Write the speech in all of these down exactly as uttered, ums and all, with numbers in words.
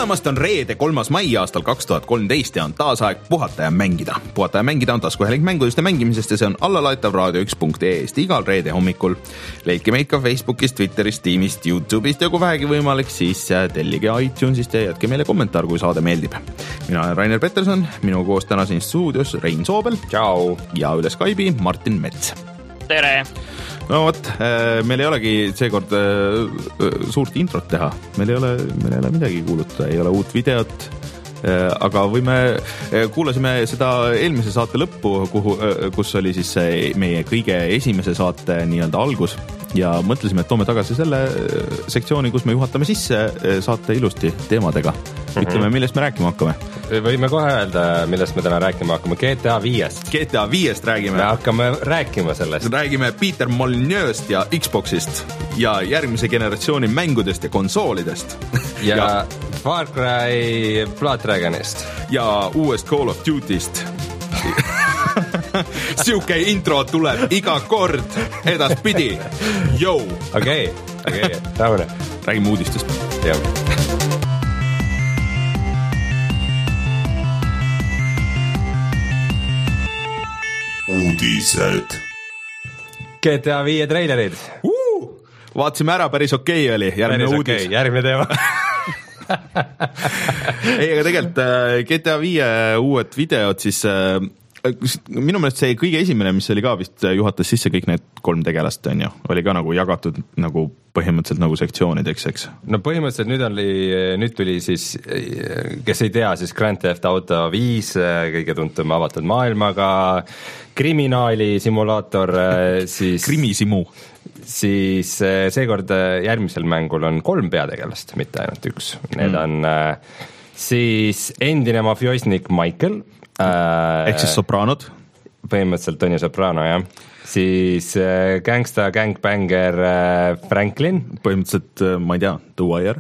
tulemast on reede kolmas mai aastal kaks tuhat kolmteist ja on taas aeg puhata ja mängida. Puhata ja mängida on taskuhääling mängudest ja mängimisest ja see on allalaetav raadio üks punkt ee-st igal reede hommikul. Leidke meid ka Facebookist, Twitterist, Teamist, YouTube'ist ja kui vähegi võimalik, siis tellige iTunesist ja jätke meile kommentaar, kui saade meeldib. Mina olen Rainer Peterson, minu koos täna siin stuudios Rein Soobel. Ciao. Ja üle Skype'i Martin Mets. Tere! No vot, meil ei olegi seekord suurt introt teha. Meil ei ole, meil ei ole midagi kuulutada, ei ole uut videot, aga võime, kuulasime seda eelmise saate lõppu, kuhu, kus oli siis meie kõige esimese saate nii-öelda algus ja mõtlesime, et toome tagasi selle sektsiooni, kus me juhatame sisse saate ilusti teemadega. Ütleme, millest me rääkima hakkame. Võime kohe öelda, millest me täna rääkima hakkame. G T A viiest. G T A viiest räägime. Me hakkame rääkima sellest. Räägime Peter Molyneux'st ja Xboxist ja järgmise generatsiooni mängudest ja konsoolidest. Ja, ja Far Cry Blood Dragonist. Ja uuest Call of Duty'st. Siuke intro tuleb iga kord edaspidi. Jou! Okei, okei, rahune. Räägime uudistest. Jah. Uudised. G T A viie treilerid. Uh, vaatasime ära, päris okei okay oli. Järgmine päris uudis. Okay. Järgmine teema. Ei, aga tegelikult G T A viie uued videod siis minu meelest see kõige esimene, mis oli ka vist juhatas sisse kõik need kolm tegelast, on ju, oli ka nagu jagatud nagu põhimõtteliselt nagu sektsioonideks, eks? No põhimõtteliselt nüüd oli, nüüd tuli siis, kes ei tea, siis Grand Theft Auto viis, kõige tuntum avatud maailmaga, kriminaali simulaator, siis Krimisimu. Siis seekord järgmisel mängul on kolm peategelast, mitte ainult üks. Need on mm. siis endine mafioosnik Michael, ehk siis Sopranod. Põhimõtteliselt Tony Soprano, jah. Siis äh, gangsta, gangbanger äh, Franklin. Põhimõtteliselt, äh, ma ei tea, The Wire.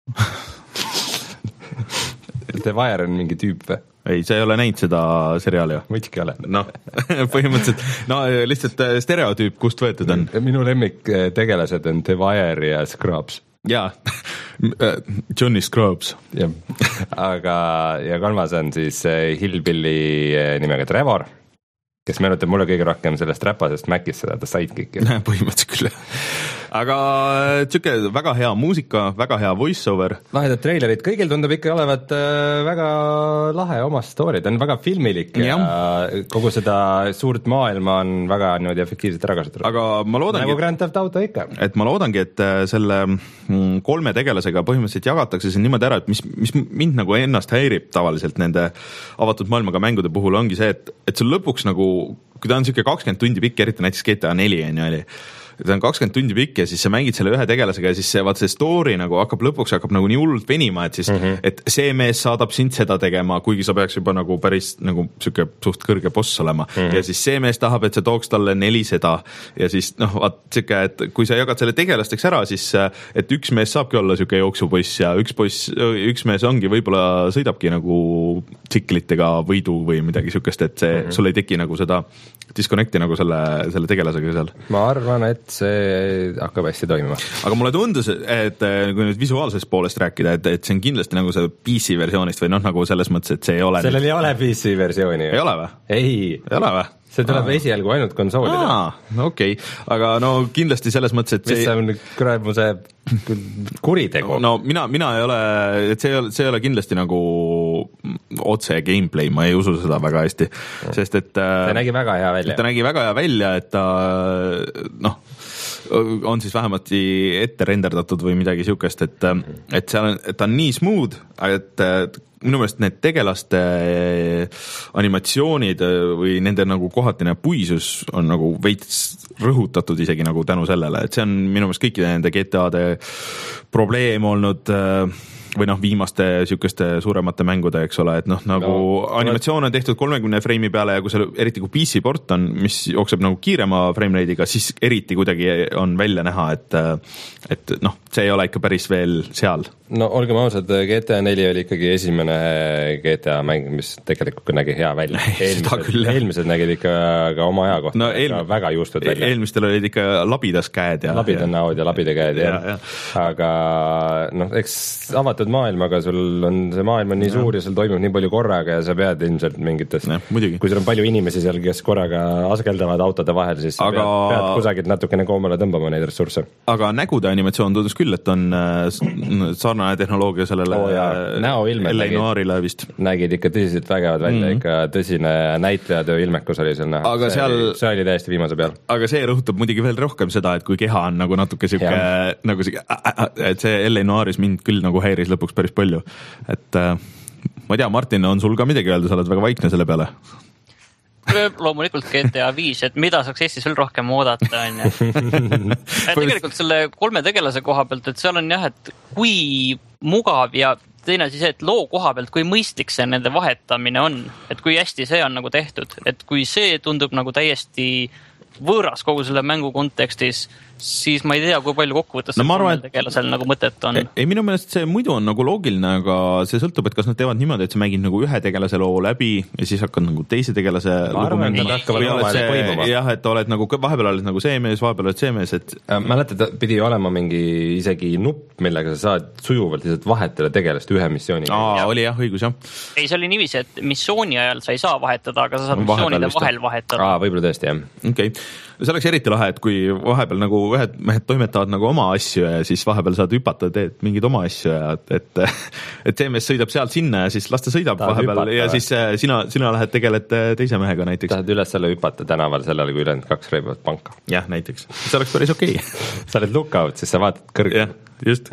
The Wire on mingi tüüp või? Ei, sa ei ole näinud seda seriaali ju? Muidugi ole. No, põhimõtteliselt, no lihtsalt stereotüüp, kust võetud on? Minu lemmik tegelased on The Wire ja Scrubs. Jaa, Johnny Scrubs. Ja. Aga, ja kolmas on siis Hillbilly nimega Trevor, kes meenutab mulle kõige rohkem sellest räpasest Mäkist seda, ta sidekicki. Põhimõtteliselt küll. Aga tšüke, väga hea muusika, väga hea voiceover. Lahedad treilerid, kõigil tundub ikka olevat äh, väga lahe oma story, ta on väga filmilik ja, ja kogu seda suurt maailma on väga niimoodi efektiivselt ära kasutatud. Aga ma loodangi, nagu Grand Theft Auto ikka. Et ma loodangi, et selle kolme tegelasega põhimõtteliselt jagatakse siin niimoodi ära, et mis, mis mind nagu ennast häirib tavaliselt nende avatud maailmaga mängude puhul ongi see, et, et sul lõpuks nagu, kui ta on siuke kakskümmend tundi pikk, eriti näiteks G T A neli on ju oli, ta on kakskümmend tundi pikk ja siis sa mängid selle ühe tegelasega ja siis see, vaat see story nagu hakkab lõpuks hakkab nagu nii hullult venima, et siis mm -hmm. et see mees saadab sind seda tegema, kuigi sa peaks juba nagu päris nagu siuke suht kõrge boss olema mm -hmm. ja siis see mees tahab, et sa tooks talle neli seda ja siis noh, vaat siuke, et kui sa jagad selle tegelasteks ära, siis et üks mees saabki olla siuke jooksupoiss ja üks poiss, üks mees ongi, võib-olla sõidabki nagu tsiklitega võidu või midagi siukest, et see mm -hmm. sul ei teki nagu seda disconnecti nagu selle, selle tegelasega seal. Ma arvan, et see hakkab hästi toimima. Aga mulle tundus, et kui nüüd visuaalsest poolest rääkida, et, et see on kindlasti nagu see P C versioonist või noh, nagu selles mõttes, et see ei ole... Sellel ei ole P C versiooni. Ei ole või? Ei. Ei ole või? See tuleb Aa. esialgu ainult konsoolida. Aa, no okei, okay. Aga no kindlasti selles mõttes, et see... Mis on kurat mu see kuritegu? No mina, mina ei ole, et see ei ole, see ei ole kindlasti nagu otse gameplay, ma ei usu seda väga hästi, sest et... Ta nägi väga hea välja. Ta nägi väga hea välja, et ta noh, on siis vähemasti ette renderdatud või midagi siukest, et, et seal on, et ta on nii smooth, et minu meelest need tegelaste animatsioonid või nende nagu kohatine puisus on nagu veits rõhutatud isegi nagu tänu sellele, et see on minu meelest kõikide nende G T A-de probleem olnud või noh, viimaste siukeste suuremate mängude, eks ole, et noh, nagu no, animatsioon on tehtud kolmekümne freimi peale ja kui see, eriti kui P C port on, mis jookseb nagu kiirema frame rate'iga, siis eriti kuidagi on välja näha, et, et noh, see ei ole ikka päris veel seal. No olgem ausad, G T A neli oli ikkagi esimene G T A mäng, mis tegelikult nägi hea välja. Eelmised, eelmised nägid ikka ka oma aja kohta no, eel... väga juustud välja. Eelmistel olid ikka labidas käed. Ja, labidad näod ja labide käed, ja, ja. Aga noh, eks avatud avatud maailmaga, sul on see maailm on nii ja. suur ja sul toimub nii palju korraga ja sa pead ilmselt mingitest, kui sul on palju inimesi seal, kes korraga askeldavad autode vahel, siis sa aga... pead, pead kusagilt natukene koomale tõmbama neid ressursse. Aga nägude animatsioon tundus küll, et on sarnane tehnoloogia sellele oh, L A Noirile vist. Nägid ikka tõsiselt vägevad välja mm, -hmm. ikka tõsine näitlejatöö ilmekus oli seal näha. See, seal... oli, see oli täiesti viimase peal. Aga see rõhutab muidugi veel rohkem seda, et kui keha on nagu natuke siuke, nagu see, et see L A Noiris mind küll nagu häiris lõpuks päris palju. Et ma ei tea, Martin, on sul ka midagi öelda, sa oled väga vaikne selle peale? Loomulikult G T A viis, et mida saaks Eestis veel rohkem oodata, on ju. Tegelikult selle kolme tegelase koha pealt, et seal on jah, et kui mugav ja teine siis see, et loo koha pealt, kui mõistlik see nende vahetamine on, et kui hästi see on nagu tehtud, et kui see tundub nagu täiesti võõras kogu selle mängu kontekstis, siis ma ei tea, kui palju kokkuvõttes no, arvan, et... tegelasel nagu mõtet on. Ei, minu meelest see muidu on nagu loogiline, aga see sõltub, et kas nad teevad niimoodi, et sa mängid nagu ühe tegelase loo läbi ja siis hakkad nagu teise tegelase lugu mängima. Jah, et oled nagu, vahepeal oled nagu see mees, vahepeal oled see mees, et... Mäletad, pidi olema mingi isegi nupp, millega sa saad sujuvalt lihtsalt vahetada tegelast ühe missiooni. Aa, ja. Oli jah, õigus jah. Ei, see oli niiviisi, et missiooni ajal sa ei saa vahetada, aga sa saad missioonide vahel vahetada. Aa, võib-olla tõesti, jah. Okei. See oleks eriti lahe, et kui vahepeal nagu ühed mehed toimetavad nagu oma asju ja siis vahepeal saad hüpata, teed mingeid oma asju ja et, et see mees sõidab sealt sinna ja siis las ta sõidab Tahad vahepeal hüpata, ja siis sina, sina lähed tegeled teise mehega näiteks. Tahad üles selle hüpata tänaval sellele, kui ülejäänud kaks reibuvad panka. Jah, näiteks. See oleks päris okei. Sa oled lookout, siis sa vaatad kõrg. Jah, just.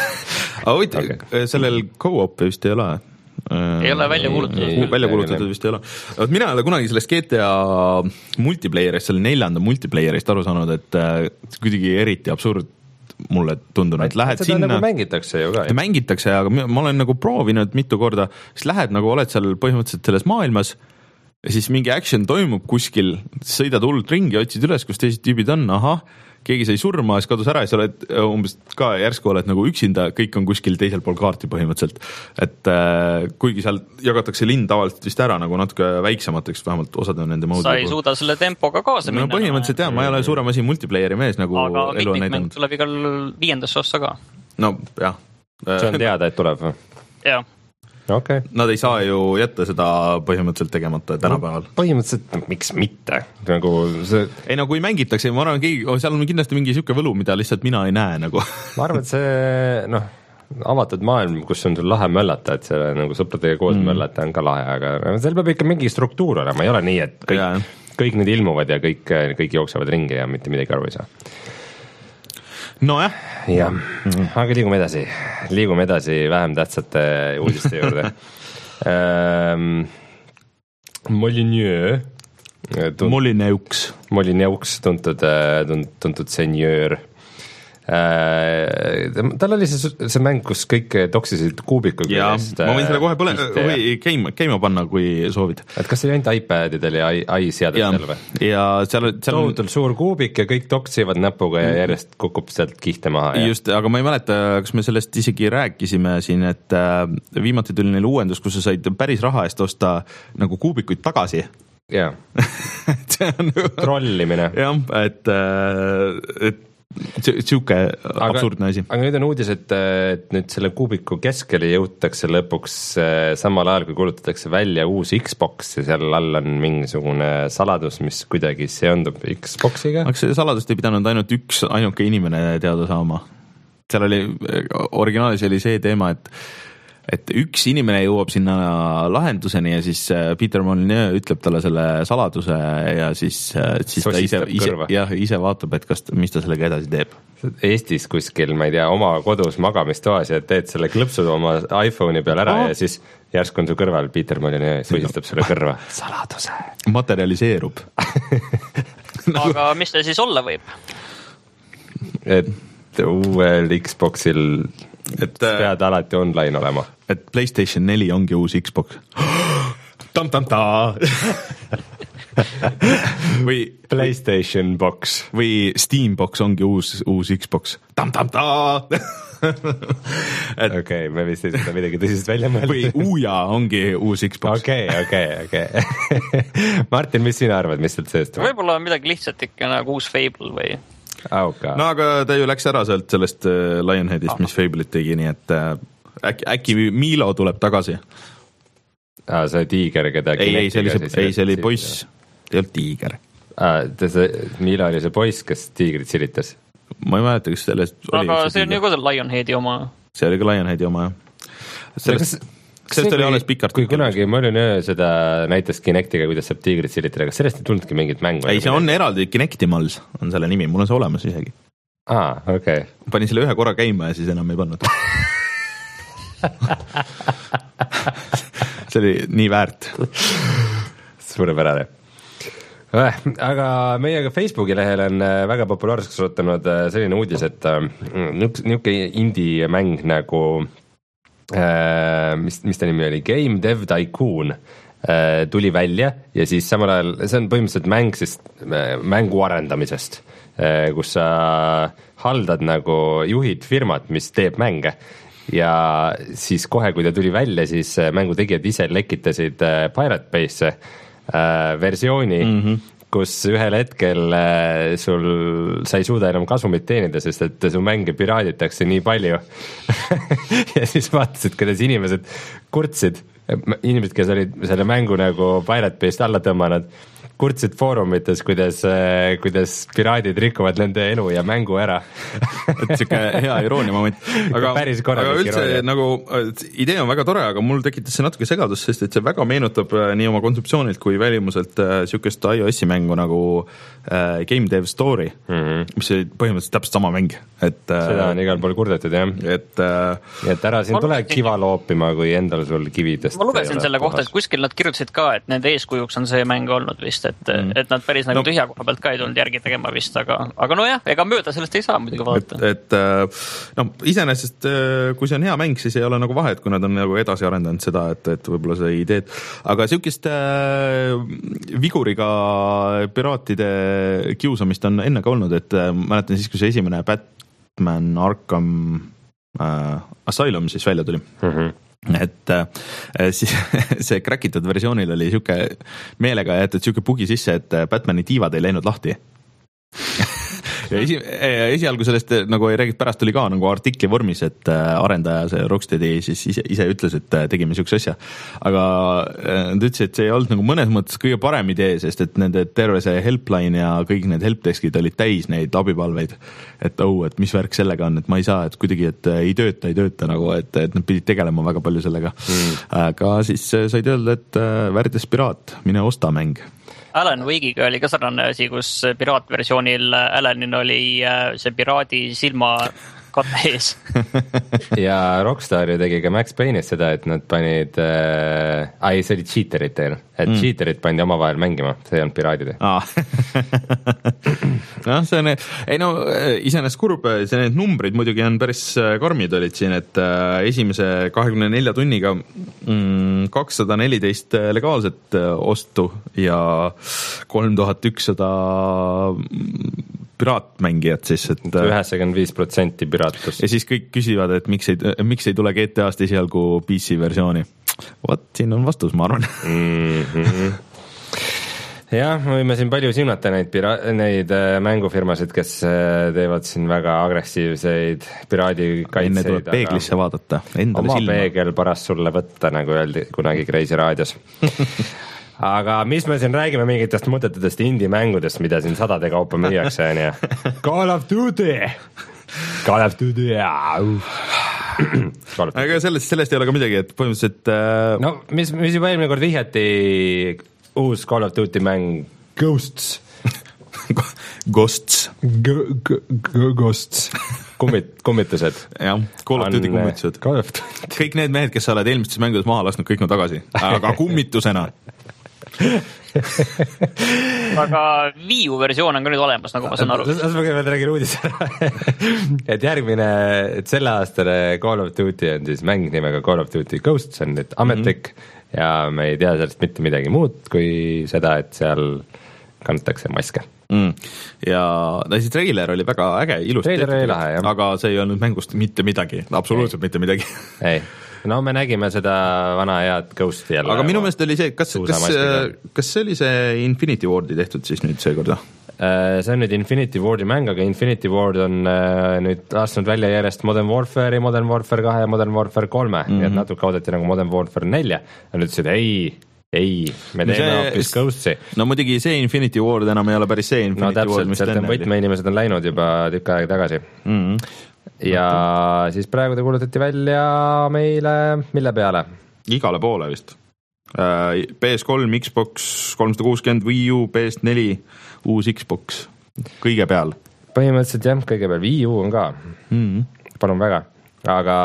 Aga võid, okay. Sellel co-op vist ei ole. Ei ole välja kuulutatud. Välja kuulutatud vist ei ole. Mina ei ole kunagi sellest G T A multiplayerist, selle neljanda multiplayerist aru saanud, et kuidagi eriti absurd mulle tundunud, et lähed seda sinna. Nagu mängitakse ju ka. Mängitakse, aga ma olen nagu proovinud mitu korda, siis lähed nagu oled seal põhimõtteliselt selles maailmas ja siis mingi action toimub kuskil, sõidad hullult ringi, otsid üles, kus teised tüübid on, ahah, keegi sai surma, siis kadus ära ja sa oled umbes ka järsku oled nagu üksinda, kõik on kuskil teisel pool kaarti põhimõtteliselt. Et äh, kuigi seal jagatakse linn tavaliselt vist ära nagu natuke väiksemateks, vähemalt osad on nende moodi. Sa ei suuda selle tempoga kaasa minna. No põhimõtteliselt jah, ma ei ole suurem asi multiplayeri mees nagu aga elu on näidanud. Aga tuleb igal viiendasse ossa ka. No jah. See on teada, et tuleb. Jah. Okay. Nad ei saa ju jätta seda põhimõtteliselt tegemata tänapäeval. No, põhimõtteliselt, miks mitte? Nagu see... Ei no kui mängitakse, ma arvan, keegi, seal on kindlasti mingi siuke võlu, mida lihtsalt mina ei näe nagu. Ma arvan, et see noh, avatud maailm, kus on sul lahe möllata, et see nagu sõpradega koos mm. möllata on ka lahe, aga seal peab ikka mingi struktuur olema, ei ole nii, et kõik, ja. kõik need ilmuvad ja kõik, kõik jooksevad ringi ja mitte midagi aru ei saa. No jah. Ja, aga liigume edasi. Liigume edasi vähem tähtsate uudiste juurde. ähm, Molyneux. Molyneux. Molyneux tuntud, tuntud senjöör. Äh, tal oli see, see mäng, kus kõik toksisid kuubiku. Ja, ma võin selle kohe põle, või käima, käima panna, kui soovid. Et kas see ainult iPadidel ja i-seadetel või? Ja seal, seal on tohutult suur kuubik ja kõik toksivad näpuga ja järjest kukub sealt kihte maha. Ja. Just, aga ma ei mäleta, kas me sellest isegi rääkisime siin, et viimati tuli neil uuendus, kus sa said päris raha eest osta nagu kuubikuid tagasi. Jaa. see on trollimine. Jah, et, et siuke absurdne asi. Aga nüüd on uudis, et, et nüüd selle kuubiku keskele jõutakse lõpuks samal ajal, kui kuulutatakse välja uus Xbox ja seal all on mingisugune saladus, mis kuidagi seondub Xboxiga. Aga see saladust ei pidanud ainult üks ainuke inimene teada saama. Seal oli, originaalis oli see teema, et et üks inimene jõuab sinna lahenduseni ja siis Peter Molyneux ütleb talle selle saladuse ja siis, siis ta ise, ise, jah, ise vaatab, et kas, mis ta sellega edasi teeb. Eestis kuskil, ma ei tea, oma kodus magamistoas ja teed selle klõpsud oma iPhone'i peal ära oh. ja siis järsku on su kõrval Peter Molyneux suisistab sulle kõrva. Saladuse. Materialiseerub. Aga mis ta siis olla võib? Et uuel Xboxil et pead alati online olema. Et PlayStation neli ongi uus Xbox. Tam-tam-ta! või PlayStation Box. Või Steam Box ongi uus, uus Xbox. Tam-tam-ta! et... Okei, okay, me vist ei seda midagi tõsist välja mõelda. või Uja ongi uus Xbox. Okei, okei, okei. Martin, mis sina arvad, mis sealt seest? Võib-olla on midagi lihtsalt ikka nagu uus Fable või... Okay. No aga ta ju läks ära sealt sellest Lionheadist, mis Fable'it tegi, nii et äkki, äkki Milo tuleb tagasi. Ah, see tiiger, keda ei, ei, see oli, see, ei, see oli poiss, ei olnud tiiger. Ah, see, Milo oli see poiss, kes tiigrit silitas. Ma ei mäleta, kas sellest aga oli aga see on ju ka Lionheadi oma. See oli ka Lionheadi oma, jah. Sellest, kas, sellest oli alles pikalt. Kui kunagi Marin öö seda näitas Kinectiga, kuidas saab tiigrit silitada, kas sellest ei tulnudki mingit mängu? Ei, see on eraldi Kinectimals, on selle nimi, mul on see olemas isegi. Aa, okei. Okay. Panin selle ühe korra käima ja siis enam ei pannud. See oli nii väärt. Suurepärane. Aga meiega Facebooki lehel on väga populaarseks osutunud selline uudis, et niuke indie mäng nagu mis, mis ta nimi oli, Game Dev Tycoon tuli välja ja siis samal ajal, see on põhimõtteliselt mäng siis mängu arendamisest, kus sa haldad nagu juhid firmat, mis teeb mänge ja siis kohe, kui ta tuli välja, siis mängu tegijad ise lekitasid Pirate Bay'sse versiooni, mm-hmm. kus ühel hetkel sul, sa ei suuda enam kasumit teenida, sest et su mänge piraaditakse nii palju ja siis vaatasid, kuidas inimesed kurtsid, inimesed, kes olid selle mängu nagu Pirate Bay'st alla tõmmanud, kurtsid foorumites, kuidas, kuidas piraadid rikuvad nende elu ja mängu ära. Et siuke hea iroonia moment. Aga, aga üldse iroonia. Nagu idee on väga tore, aga mul tekitas see natuke segadus, sest et see väga meenutab nii oma kontseptsioonilt kui välimuselt siukest iOS-i mängu nagu äh, Game Dev Story, mm-hmm. mis oli põhimõtteliselt täpselt sama mäng. Et, seda on igal pool kurdetud, jah. Et, äh, et ära siin tule kiva loopima, kui endal sul kividest. Ma lugesin selle kohta, et kuskil nad kirjutasid ka, et nende eeskujuks on see mäng olnud vist, et, mm. et nad päris nagu no, tühja koha pealt ka ei tulnud järgi tegema vist, aga, aga nojah, ega mööda sellest ei saa muidugi vaadata. Et, et no iseenesest, kui see on hea mäng, siis ei ole nagu vahet, kui nad on nagu edasi arendanud seda, et, et võib-olla see ideed, aga siukest äh, viguriga piraatide kiusamist on enne ka olnud, et äh, mäletan siis, kui see esimene Batman Arkham äh, Asylum siis välja tuli. Mm-hmm. Et äh, siis see crack'itud versioonil oli siuke meelega jäetud siuke bugi sisse, et Batmani tiivad ei läinud lahti. ja esi, esialgu sellest nagu ei räägid, pärast oli ka nagu artikli vormis, et arendaja see Rocksteadi siis ise, ise ütles, et tegime siukse asja, aga nad ütlesid, et see ei olnud nagu mõnes mõttes kõige parem idee, sest et nende terve see helpline ja kõik need helpdeskid olid täis neid abipalveid, et oh, et mis värk sellega on, et ma ei saa, et kuidagi, et ei tööta, ei tööta nagu, et, et nad pidid tegelema väga palju sellega, mm. aga siis said öelda, et värdjas piraat, mine osta mäng. Alan Wake'iga oli ka sarnane asi, kus piraatversioonil Alanin oli see piraadi silma katte ees. ja Rockstar ju tegi ka Max Payne'is seda, et nad panid äh, ai, see oli cheaterid teil, et mm. cheaterid pandi omavahel mängima, see ei olnud piraadide. Ah. no see on, ei no iseenesest kurb, see need numbrid muidugi on päris karmid olid siin, et äh, esimese kahekümne nelja tunniga mm, kakssada neliteist legaalset ostu ja kolm tuhat ükssada piraatmängijad siis, et üheksakümmend viis protsenti piraatlust. Ja siis kõik küsivad, et miks ei, miks ei tule G T A-st esialgu P C versiooni. Vot, siin on vastus, ma arvan. mm-hmm. jah, me võime siin palju silmata neid, pira- neid mängufirmasid, kes teevad siin väga agressiivseid piraadikaitseid. Enne tuleb peeglisse vaadata, endale oma silma. Oma peegel parast sulle võtta, nagu öeldi kunagi Kreisi raadios. aga mis me siin räägime mingitest mõtetudest indie-mängudest, mida siin sadade kaupa müüakse, on ju. Call of Duty! Call of Duty, jaa! aga sellest, sellest ei ole ka midagi, et põhimõtteliselt äh... no mis, mis juba eelmine kord vihjati uus Call of Duty mäng Ghosts Ghosts Ghosts kummit, kummitused. jah, Call of Duty kummitused. kõik need mehed, kes sa oled eelmistes mängudes maha lasknud, kõik on tagasi, aga kummitusena. aga Wii U versioon on ka nüüd olemas, nagu ma saan aru. Las ma kõigepealt räägin uudis ära. et järgmine, et selle aastane Call of Duty on siis mäng nimega Call of Duty Ghosts, on nüüd ametlik mm-hmm. ja me ei tea sellest mitte midagi muud kui seda, et seal kantakse maske. Mm. ja no siis trailer oli väga äge, ilus tehtud, aga see ei olnud mängust mitte midagi, absoluutselt ei. mitte midagi. ei, no me nägime seda vana head Ghosti jälle. aga minu meelest oli see, kas, kas, kas see oli see Infinity Ward'i tehtud siis nüüd seekorda? see on nüüd Infinity Wardi mäng, aga Infinity Ward on nüüd lasknud välja järjest Modern Warfare'i, Modern Warfare kahe ja Modern Warfare kolme mm, -hmm. nii et natuke oodati nagu Modern Warfare nelja ja nüüd ütlesid ei, ei, me teeme no hoopis Ghost'i. No muidugi see Infinity Ward enam ei ole päris see Infinity no, täpselt, Ward, mis enne oli. Võtmeinimesed on läinud juba tükk aega tagasi mm. -hmm. ja no, siis praegu te kuulutati välja meile, mille peale? Igale poole vist. P S kolm, Xbox kolmsada kuuskümmend, Wii U, P S neli, uus Xbox, kõige peal. Põhimõtteliselt jah, kõige peal, Wii U on ka mm, -hmm. palun väga, aga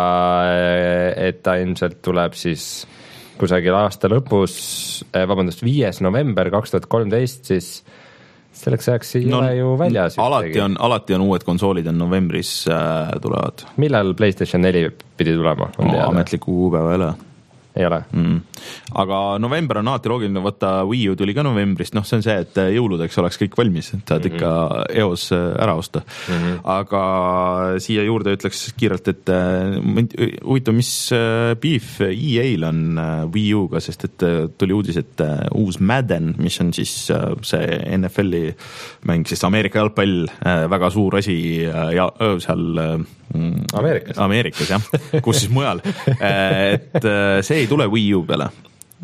et ta ilmselt tuleb siis kusagil aasta lõpus, vabandust, viies november kaks tuhat kolmteist, siis selleks ajaks ei no, ole ju väljas. Alati on, alati on uued konsoolid on novembris äh, tulevad. Millal PlayStation neli pidi tulema? No, ametliku kuupäeva ei ole. Ei ole mm.. aga november on alati loogiline, võtta Wii U tuli ka novembrist, noh see on see, et jõuludeks oleks kõik valmis, et saad mm -hmm. ikka eos ära osta mm. -hmm. aga siia juurde ütleks kiirelt, et huvitav, mis beef E A-l on Wii U-ga, sest et tuli uudis, et uus Madden, mis on siis see N F L-i mäng, siis Ameerika jalgpall, väga suur asi ja seal Ameerikas, Ameerikas jah, kus siis mujal, et see ei tule Wii U peale,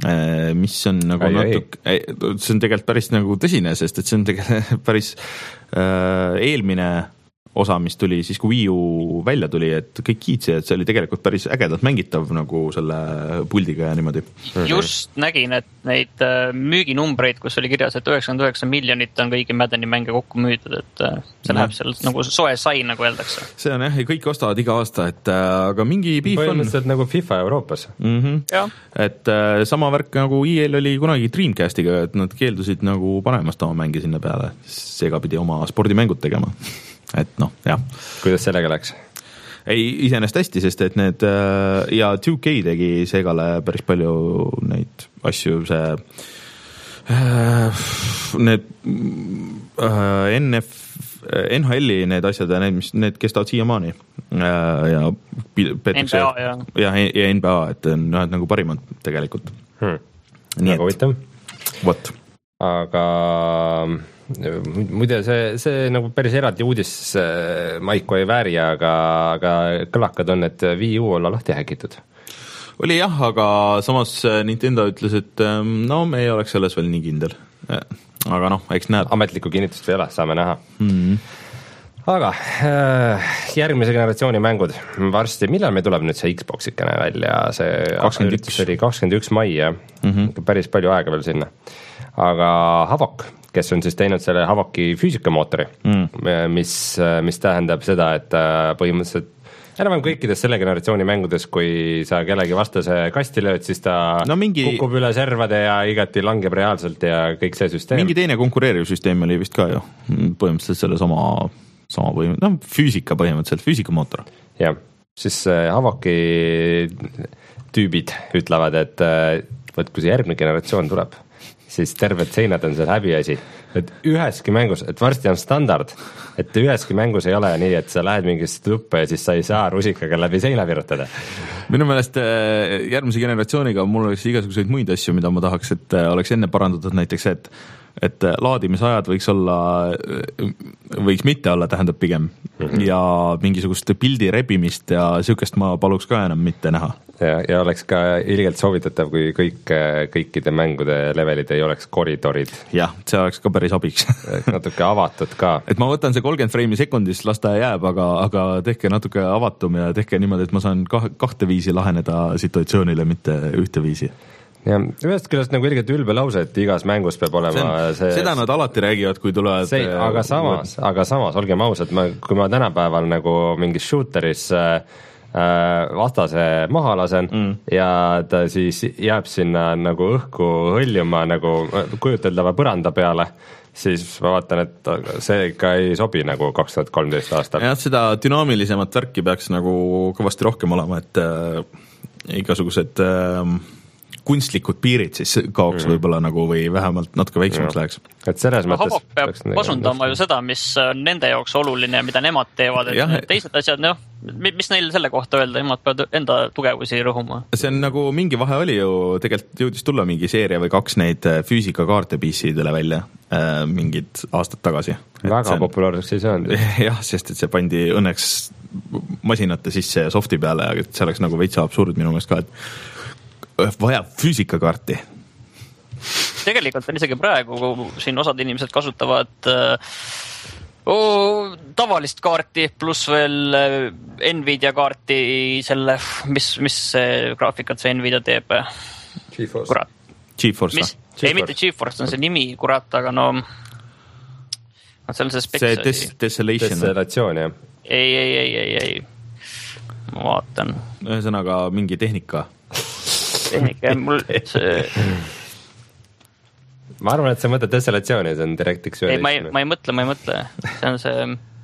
mis on nagu ai, natuke, see on tegelikult päris nagu tõsine, sest et see on tegelikult päris äh, eelmine osa, mis tuli siis, kui Wii U välja tuli, et kõik kiitsid, et see oli tegelikult päris ägedalt mängitav nagu selle puldiga ja niimoodi. Just nägin, et neid müüginumbreid, kus oli kirjas, et üheksakümmend üheksa miljonit on kõigi Maddeni mänge kokku müüdud, et see läheb seal nagu soe sai, nagu öeldakse. See on jah, kõik ostavad iga aasta, et aga mingi beef on. Põhimõtteliselt nagu FIFA Euroopas. Mm -hmm. Et sama värk nagu E A-l oli kunagi Dreamcastiga, et nad keeldusid nagu panemast oma mänge sinna peale, seega pidi oma spordimängud tegema. Et noh, jah. Kuidas sellega läks? Ei, iseenesest hästi, sest et need ja two K tegi Segale päris palju neid asju, see need N F, N H L-i need asjad ja need, mis need kestavad siiamaani ja peetakse, N B A ja. Ja, ja N B A, et noh, et nagu parimad tegelikult hmm. Nii nagu huvitav. Vot. Aga muide, see, see nagu päris eraldi uudis maiku ei vääri, aga, aga kõlakad on, et Wii U olla lahti häkitud. Oli jah, aga samas Nintendo ütles, et no me ei oleks selles veel nii kindel. Aga noh, eks näeb. Ametlikku kinnitust ei ole, saame näha. Mm-hmm. Aga järgmise generatsiooni mängud varsti, millal me tuleb nüüd see Xbox ikene välja, see kakskümmend üks mai ja mm-hmm. päris palju aega veel sinna. Aga Havok, kes on siis teinud selle Havoki füüsikamootori mm., mis, mis tähendab seda, et põhimõtteliselt enam-vähem kõikides selle generatsiooni mängudes, kui sa kellegi vastase kasti lööd, siis ta no mingi... kukub üle servade ja igati langeb reaalselt ja kõik see süsteem. Mingi teine konkureeriv süsteem oli vist ka ju, põhimõtteliselt selle sama, sama põhimõtteliselt, no füüsika põhimõtteliselt, füüsikamootor. Jah, siis Havoki tüübid ütlevad, et võt, kui see järgmine generatsioon tuleb, siis terved seinad on seal häbiasi, et üheski mängus, et varsti on standard, et üheski mängus ei ole nii, et sa lähed mingisse tuppa ja siis sa ei saa rusikaga läbi seina virutada. Minu meelest järgmise generatsiooniga mul oleks igasuguseid muid asju, mida ma tahaks, et oleks enne parandatud näiteks, et et laadimisajad võiks olla, võiks mitte olla, tähendab pigem mm-hmm. ja mingisugust pildi rebimist ja sükest ma paluks ka enam mitte näha. Ja, ja oleks ka ilgelt soovitatav, kui kõik, kõikide mängude levelid ei oleks koridorid. Jah, see oleks ka päris abiks. Natuke avatud ka. Et ma võtan see kolmkümmend freimi sekundis, las ta jääb, aga, aga tehke natuke avatum ja tehke niimoodi, et ma saan kah, kahte viisi laheneda situatsioonile, mitte ühte viisi. Ja ühest küljest nagu ilgelt ülbe lause, et igas mängus peab olema see, seda nad alati räägivad, kui tulevad see, aga samas, aga samas, olgem ausad, ma, kui ma tänapäeval nagu mingis shooteris äh, vastase maha lasen mm. ja ta siis jääb sinna nagu õhku hõljuma nagu kujuteldava põranda peale, siis ma vaatan, et see ikka ei sobi nagu kaks tuhat kolmteist aastal. jah, seda dünaamilisemat värki peaks nagu kõvasti rohkem olema, et äh, igasugused äh, kunstlikud piirid siis kaoks mm. võib-olla nagu või vähemalt natuke väiksemaks ja. Läheks. Et selles mõttes Havok peab pasundama ju seda, mis on nende jaoks oluline ja mida nemad teevad, et ja, teised asjad, noh, mis neil selle kohta öelda, nemad peavad enda tugevusi rõhuma? See on nagu mingi vahe oli ju, tegelikult jõudis tulla mingi seeria või kaks neid füüsikakaarte P C-dele välja äh, mingid aastad tagasi. Väga on... populaarseks ei saanud. Jah, sest et see pandi õnneks masinate sisse ja softi peale, aga see oleks nagu veitsa absurd minu meelest ka, et vajab füüsikakaarti. Tegelikult on isegi praegu, siin osad inimesed kasutavad äh, oh, tavalist kaarti pluss veel Nvidia kaarti selle, mis, mis see graafikat see Nvidia teeb? GeForce. Kurat. GeForce. Mis, ei, mitte GeForce, on see nimi, kurat, aga no see on see speks. See des, Desolation. Desolatsioon, jah. Ei, ei, ei, ei, ei. Ma vaatan. Ühesõnaga mingi tehnika. Tehnika, mul see... Ma arvan, et sa mõtled desolatsiooni, see on DirectX ei, ma ei, ma ei mõtle, ma ei mõtle. See on see...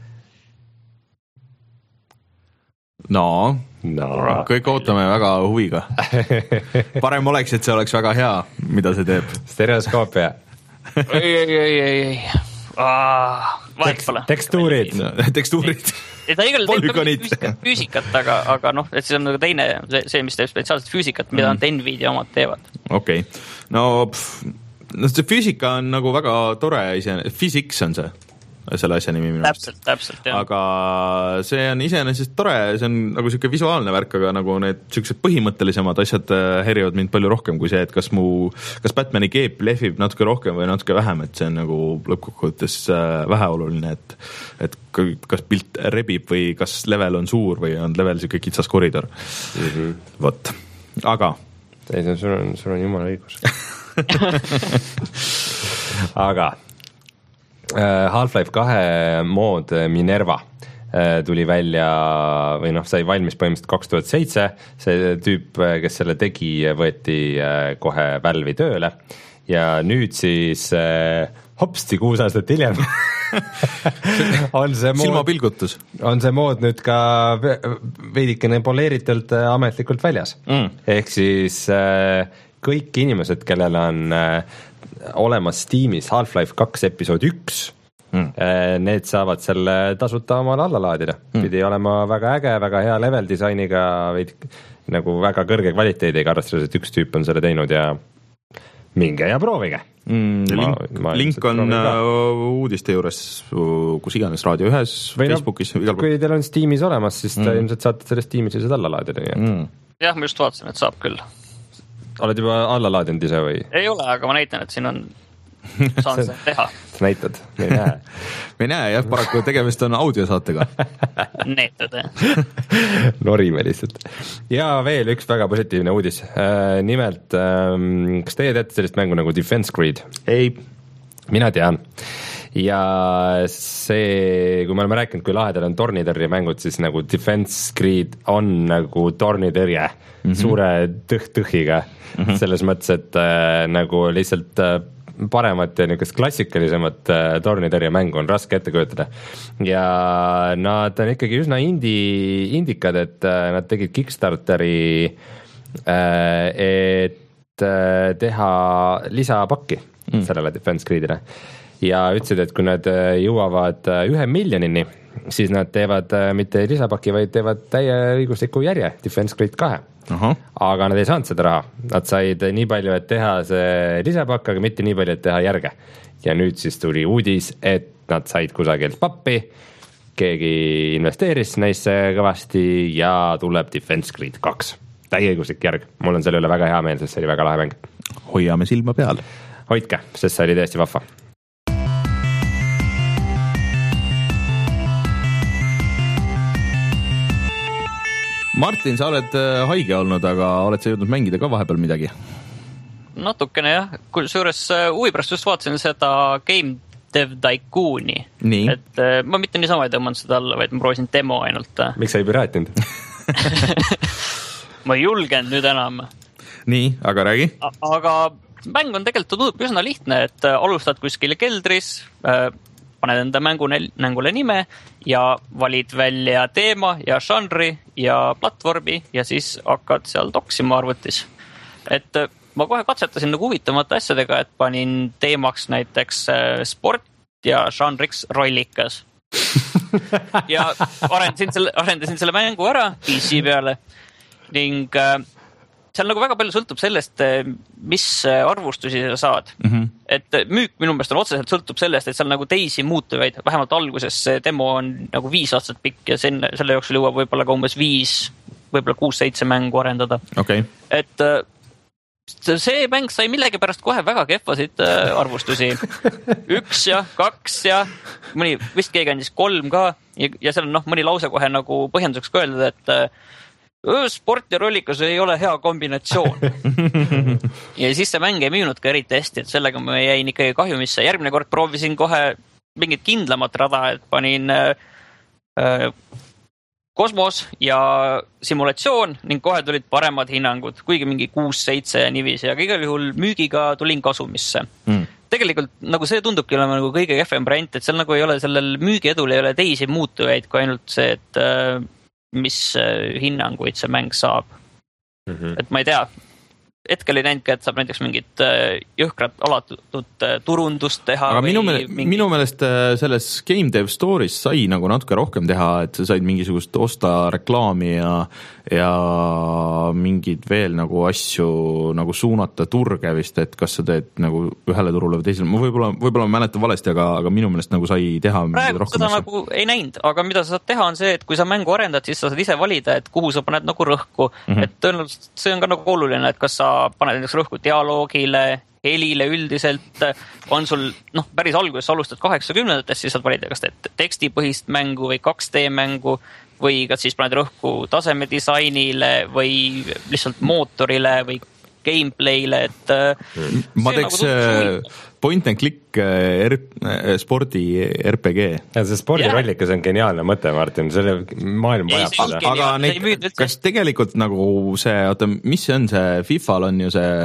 No, no. kõik ootame väga huviga. Parem oleks, et see oleks väga hea, mida see teeb. Stereoskoopia. ei, ei, ei, ei, ei. Vahet pole. Tekstuurid. No, tekstuurid. ei, ta igal teeb füüsikat, füüsikat, aga, aga noh, et see on nagu teine, see, see mis teeb spetsiaalselt füüsikat, mida mm. Nvidia omad teevad. Okei, okay. no... Pff. No see füüsika on nagu väga tore, physics on see, selle asja nimi minu. Täpselt, täpselt, jah. Aga see on iseenesest tore, see on nagu siuke visuaalne värk, aga nagu need siuksed põhimõttelisemad asjad häirivad mind palju rohkem kui see, et kas mu, kas Batmani keep lehvib natuke rohkem või natuke vähem, et see on nagu lõppkokkuvõttes väheoluline, et, et kas pilt rebib või kas level on suur või on level siuke kitsas koridor. Mm-hmm. Vot, aga. Ei, sul on, sul on jumala õigus. aga Half-Life kahe mood Minerva tuli välja või noh, sai valmis põhimõtteliselt kaks tuhat seitse, see tüüp, kes selle tegi, võeti kohe Valve'i tööle ja nüüd siis hopsti kuus aastat hiljem on see mood, silmapilgutus. On see mood nüüd ka veidikene poleeritult ametlikult väljas mm. ehk siis kõik inimesed, kellel on äh, olemas Steamis Half-Life kaks episood üks, mm. äh, need saavad selle tasuta omale alla laadida. Mm. Pidi olema väga äge, väga hea level disainiga, veid, nagu väga kõrge kvaliteediga, arvestades, et üks tüüp on selle teinud ja minge ja proovige. Mm, ma, link, ma link on uudiste juures, kus iganes Raadio ühes, Facebookis. No, kui teil on Steamis olemas, siis mm. te ilmselt saate sellest Steamis ja seda alla laadida. Mm. Jah, ma just vaatasin, et saab küll. Oled juba alla laadinud ise või? Ei ole, aga ma näitan, et siin on saan seda teha. Sa näitad, me ei näe. me ei näe, jah, paraku tegemist on audiosaatega. Näitad, jah. Norime lihtsalt. Ja veel üks väga positiivne uudis. Nimelt, kas teie teate sellist mängu nagu Defense Grid? Ei. Mina tean. Ja see, kui me oleme rääkinud, kui lahedal on tornitõrje mängud, siis nagu Defense Grid on nagu tornitõrje mm-hmm. suure tõh-tõhiga mm-hmm. selles mõttes, et äh, nagu lihtsalt äh, paremat ja niisugust klassikalisemat äh, tornitõrje mängu on raske ette kujutada. Ja nad on ikkagi üsna indie, indikad, et äh, nad tegid Kickstarteri äh, et äh, teha lisapakki mm. sellele Defense Gridile. Ja ütlesid, et kui nad jõuavad ühe miljonini, siis nad teevad mitte lisapaki, vaid teevad täie õigusliku järje Defense Grid kahe. Uh-huh. Aga nad ei saanud seda raha. Nad said nii palju, et teha see lisapakk, aga mitte nii palju, et teha järge. Ja nüüd siis tuli uudis, et nad said kusagilt pappi, keegi investeeris neisse kõvasti ja tuleb Defense Grid kaks. Täie õiguslik järg. Mul on selle üle väga hea meel, sest see oli väga lahe mäng. Hoiame silma peal. Hoidke, sest see oli tõesti vahva. Martin, sa oled haige olnud, aga oled sa jõudnud mängida ka vahepeal midagi? Natukene jah, kusjuures huvipärast just vaatasin seda Game Dev Tycooni. Nii. Et ma mitte niisama ei tõmmanud seda alla, vaid ma proovisin demo ainult. Miks sa ei piraatinud? Ma ei julgenud nüüd enam. Nii, aga räägi. A- aga mäng on tegelikult üsna lihtne, et alustad kuskil keldris, paned enda mängu, mängule nime ja valid välja teema ja žanri ja platvormi ja siis hakkad seal toksima arvutis. Et ma kohe katsetasin nagu huvitavate asjadega, et panin teemaks näiteks sport ja žanriks rollikas. ja arendasin selle, arendasin selle mängu ära P C peale ning äh, seal nagu väga palju sõltub sellest, mis arvustusi sa saad. Mm-hmm. Et müük minu meelest on otseselt sõltub sellest, et seal nagu teisi muutuvaid, vähemalt alguses see demo on nagu viis aastat pikk ja selle, selle jooksul jõuab võib-olla ka umbes viis, võib-olla kuus-seitse mängu arendada. Okay. Et see mäng sai millegipärast kohe väga kehvasid arvustusi. Üks ja kaks ja mõni, vist keegi andis kolm ka ja, ja seal on noh, mõni lause kohe nagu põhjenduseks ka öeldud, et sport ja rollikas ei ole hea kombinatsioon. Ja siis see mäng ei müünud ka eriti hästi, et sellega ma jäin ikkagi kahjumisse. Järgmine kord proovisin kohe mingit kindlamat rada, et panin äh, kosmos ja simulatsioon ning kohe tulid paremad hinnangud, kuigi mingi kuus seitse ja niiviisi, aga igal juhul müügiga tulin kasumisse. Mm. Tegelikult nagu see tundubki olema nagu kõige kehvem variant, et seal nagu ei ole sellel müügiedul ei ole teisi muutujaid kui ainult see, et äh, mis hinnanguid see mäng saab. Mm-hmm. Et ma ei tea, hetkel ei näinudki, et saab näiteks mingit jõhkrat alatut turundust teha. Aga minu, meelest, mingi... minu meelest selles Game Dev Store'is sai nagu natuke rohkem teha, et sa said mingisugust osta reklaami ja, ja mingid veel nagu asju nagu suunata turge vist, et kas sa teed nagu ühele turule või teisele. Ma võib-olla, võib-olla ma mäletan valesti, aga, aga minu meelest nagu sai teha praegu seda asja. Nagu ei näinud, aga mida sa saad teha on see, et kui sa mängu arendad, siis sa saad ise valida, et kuhu sa paned nagu rõhku. Mm-hmm. Et tõenäoliselt see on ka nagu oluline, et kas sa paned näiteks rõhku dialoogile, helile üldiselt, on sul, noh, päris alguses sa alustad kaheksakümnendatest, siis saad valida kas teed tekstipõhist mängu või kaks D mängu või kas siis paned rõhku tasemedisainile või lihtsalt mootorile või gameplayle, et ma teeks nagu point and click R- spordi R P G. Ja see spordirollikas on geniaalne mõte, Martin, selle maailm vajab seda. Aga neid, kas tegelikult nagu see, oota, mis see on see, FIFAl on ju see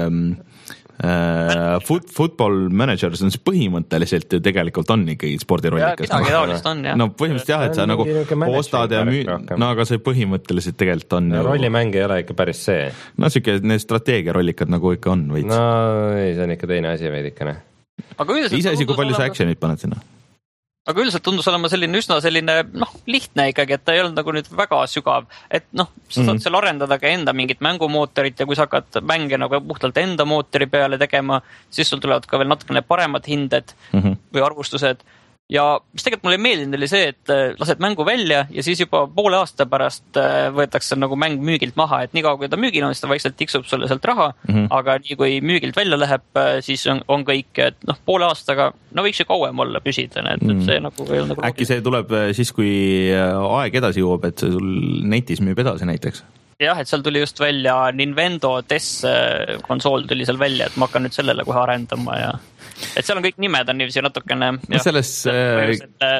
äh, foot, football manager, see on see põhimõtteliselt ju tegelikult on ikkagi spordirollikas. Ja, midagi taolist on, jah. No põhimõtteliselt jah, et sa nagu ostad ja müü... No aga see põhimõtteliselt tegelikult on no, ju... rollimäng ei ole ikka päris see. No siuke need strateegiarollikad nagu ikka on veits. No ei, see on ikka teine asi veidikene. Aga iseasi, kui palju sa actionit paned sinna? Aga üldiselt tundus olema selline üsna selline, noh, lihtne ikkagi, et ta ei olnud nagu nüüd väga sügav. Et noh, sa saad mm-hmm. seal arendada ka enda mingit mängumootorit ja kui sa hakkad mänge nagu puhtalt enda mootori peale tegema, siis sul tulevad ka veel natukene paremad hinded mm-hmm. või arvustused. Ja mis tegelikult mulle ei meeldinud oli see, et lased mängu välja ja siis juba poole aasta pärast võetakse nagu mäng müügilt maha, et nii kaua kui ta müügil on, siis ta vaikselt tiksub sulle sealt raha, mm-hmm. aga nii kui müügilt välja läheb, siis on, on kõik, et noh, poole aastaga, no võiks ju kauem olla püsida, et, mm-hmm. et see nagu ei ole nagu äkki see tuleb siis, kui aeg edasi jõuab, et see sul netis müüb edasi näiteks? Jah, et seal tuli just välja Nintendo D E S konsool tuli seal välja, et ma hakkan nüüd sellele kohe arendama ja et seal on kõik nimed on niiviisi natukene no selles äh,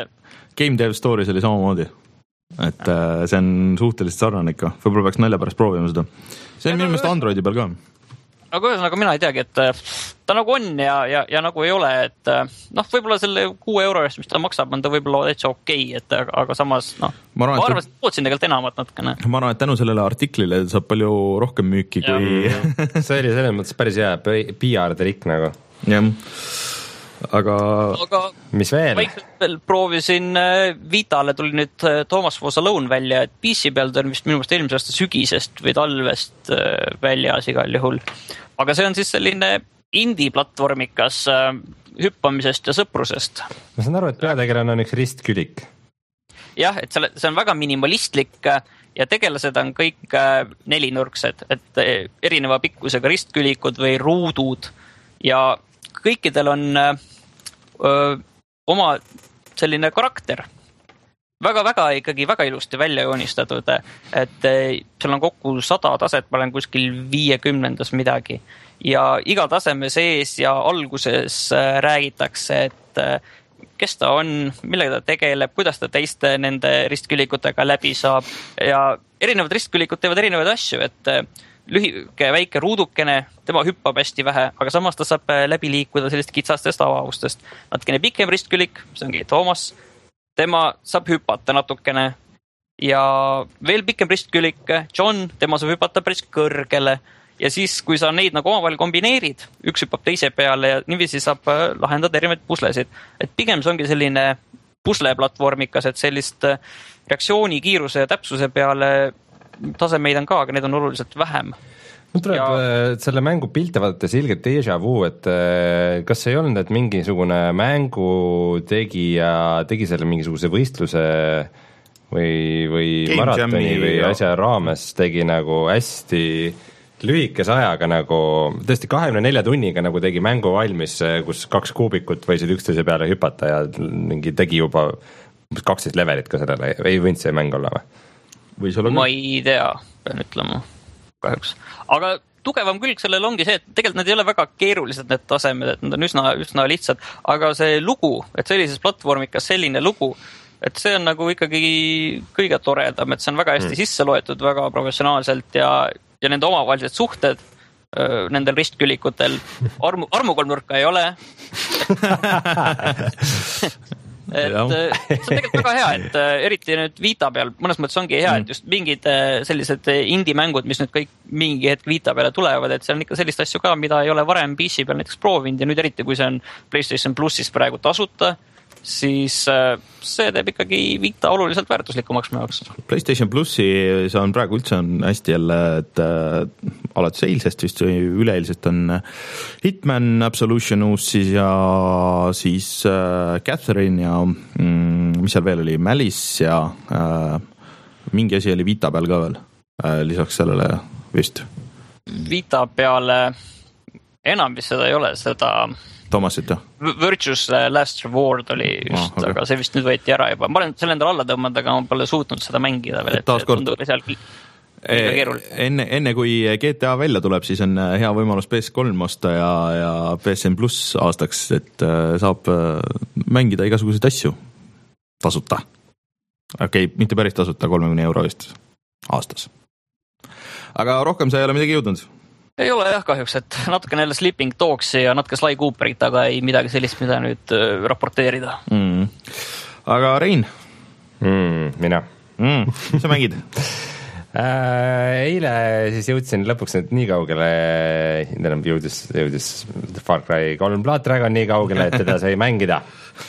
Game Dev Store'is oli samamoodi, et äh, see on suhteliselt sarnane ikka, võib-olla peaks nalja pärast proovima seda. See on minu meelest Androidi peal ka. Aga ühesõnaga mina ei teagi, et ta nagu on ja, ja, ja nagu ei ole, et noh, võib-olla selle kuue euro eest, mis ta maksab, on ta võib-olla täitsa okei, et aga, aga samas noh, ma arvan, ma arvan et lootsin tegelikult enamat natukene. Ma arvan, et tänu sellele artiklile saab palju rohkem müüki ja. Kui see oli selles mõttes päris hea P R-trikk nagu. Jah, aga... aga mis veel? veel proovisin, Vitale tuli nüüd Thomas Was Alone välja, et P C peal ta on vist minu meelest eelmise aasta sügisest või talvest väljas igal juhul. Aga see on siis selline indie-platvormikas hüppamisest ja sõprusest. Ma saan aru, et peategelane on üks ristkülik. Jah, et see on väga minimalistlik ja tegelased on kõik nelinurksed, et erineva pikkusega ristkülikud või ruudud ja kõikidel on öö, oma selline karakter. Väga-väga ikkagi väga ilusti välja joonistatud, et seal on kokku sada taset, ma olen kuskil viiekümnendas midagi. Ja iga taseme sees ja alguses räägitakse, et kes ta on, millega ta tegeleb, kuidas ta teiste nende ristkülikutega läbi saab. Ja erinevad ristkülikud teevad erinevaid asju, et lühike väike ruudukene, tema hüppab hästi vähe, aga samas ta saab läbi liikuda sellist kitsastest avavustest. Natukene pikem ristkülik, see ongi Thomas, tema saab hüpata natukene ja veel pikem ristkülik, John, tema saab hüpata päris kõrgele ja siis, kui sa neid nagu omavahel kombineerid, üks hüppab teise peale ja niiviisi saab lahendada erinevaid puslesid. Et pigem see ongi selline pusleplatvormikas, et sellist reaktsiooni kiiruse ja täpsuse peale tasemeid on ka, aga need on oluliselt vähem. Mul tuleb ja... selle mängu pilte vaadates ilgelt déjà vu, et kas ei olnud, et mingisugune mängu tegija tegi selle mingisuguse võistluse või, või Game maratoni Jammi, või ja. asja raames tegi nagu hästi lühikese ajaga nagu, tõesti kahekümne nelja tunniga nagu tegi mängu valmis, kus kaks kuubikut võisid üksteise peale hüpata ja mingi tegi juba kaksteist levelit ka sellele, ei võinud see mäng olla või? Või ma ei tea, pean ütlema kahjuks. Aga tugevam külg sellel ongi see, et tegelikult need ei ole väga keerulised need tasemed, et nad on üsna, üsna lihtsad, aga see lugu, et sellises platvormikas selline lugu, et see on nagu ikkagi kõige toredam, et see on väga hästi mm. sisse loetud, väga professionaalselt ja ja nende omavahelised suhted öö, nendel ristkülikutel armu, armukolmnurka ei ole. et see on tegelikult väga hea, et eriti nüüd Vita peal, mõnes mõttes ongi hea, et just mingid sellised indie-mängud, mis nüüd kõik mingi hetk Vita peale tulevad, et seal on ikka sellist asju ka, mida ei ole varem P C peal näiteks proovinud ja nüüd eriti, kui see on PlayStation Plussis praegu tasuta, siis see teeb ikkagi Vita oluliselt väärtuslikumaks minu jaoks. PlayStation Plussi see on praegu üldse on hästi jälle, et äh, alates eilsest vist või üleeilsest on Hitman Absolution uus siis ja siis äh, Catherine ja mm, mis seal veel oli, Malice ja äh, mingi asi oli Vita peal ka veel äh, lisaks sellele vist. Vita peale enam vist seda ei ole, seda Thomasit, jah? Virtuous Last Reward oli just, ah, okay. aga see vist nüüd võeti ära juba. Ma olen selle endal alla tõmmanud, aga ma pole suutnud seda mängida veel, et, et tundub seal enne, enne kui G T A välja tuleb, siis on hea võimalus P S kolm osta ja, ja P S N Plus aastaks, et saab mängida igasuguseid asju tasuta. Okei, okay, mitte päris tasuta, kolmekümne euro eest aastas. Aga rohkem sa ei ole midagi jõudnud? Ei ole jah kahjuks, et natukene jälle Sleeping Dogsi ja natuke Sly Cooperit, aga ei midagi sellist, mida nüüd äh, raporteerida. Mm. Aga Rein? Mm, mina. Mm. Mis sa mängid? Eile siis jõudsin lõpuks nüüd nii kaugele, tähendab jõudis, jõudis Far Cry kolm Blood Dragon nii kaugele, et teda sai mängida.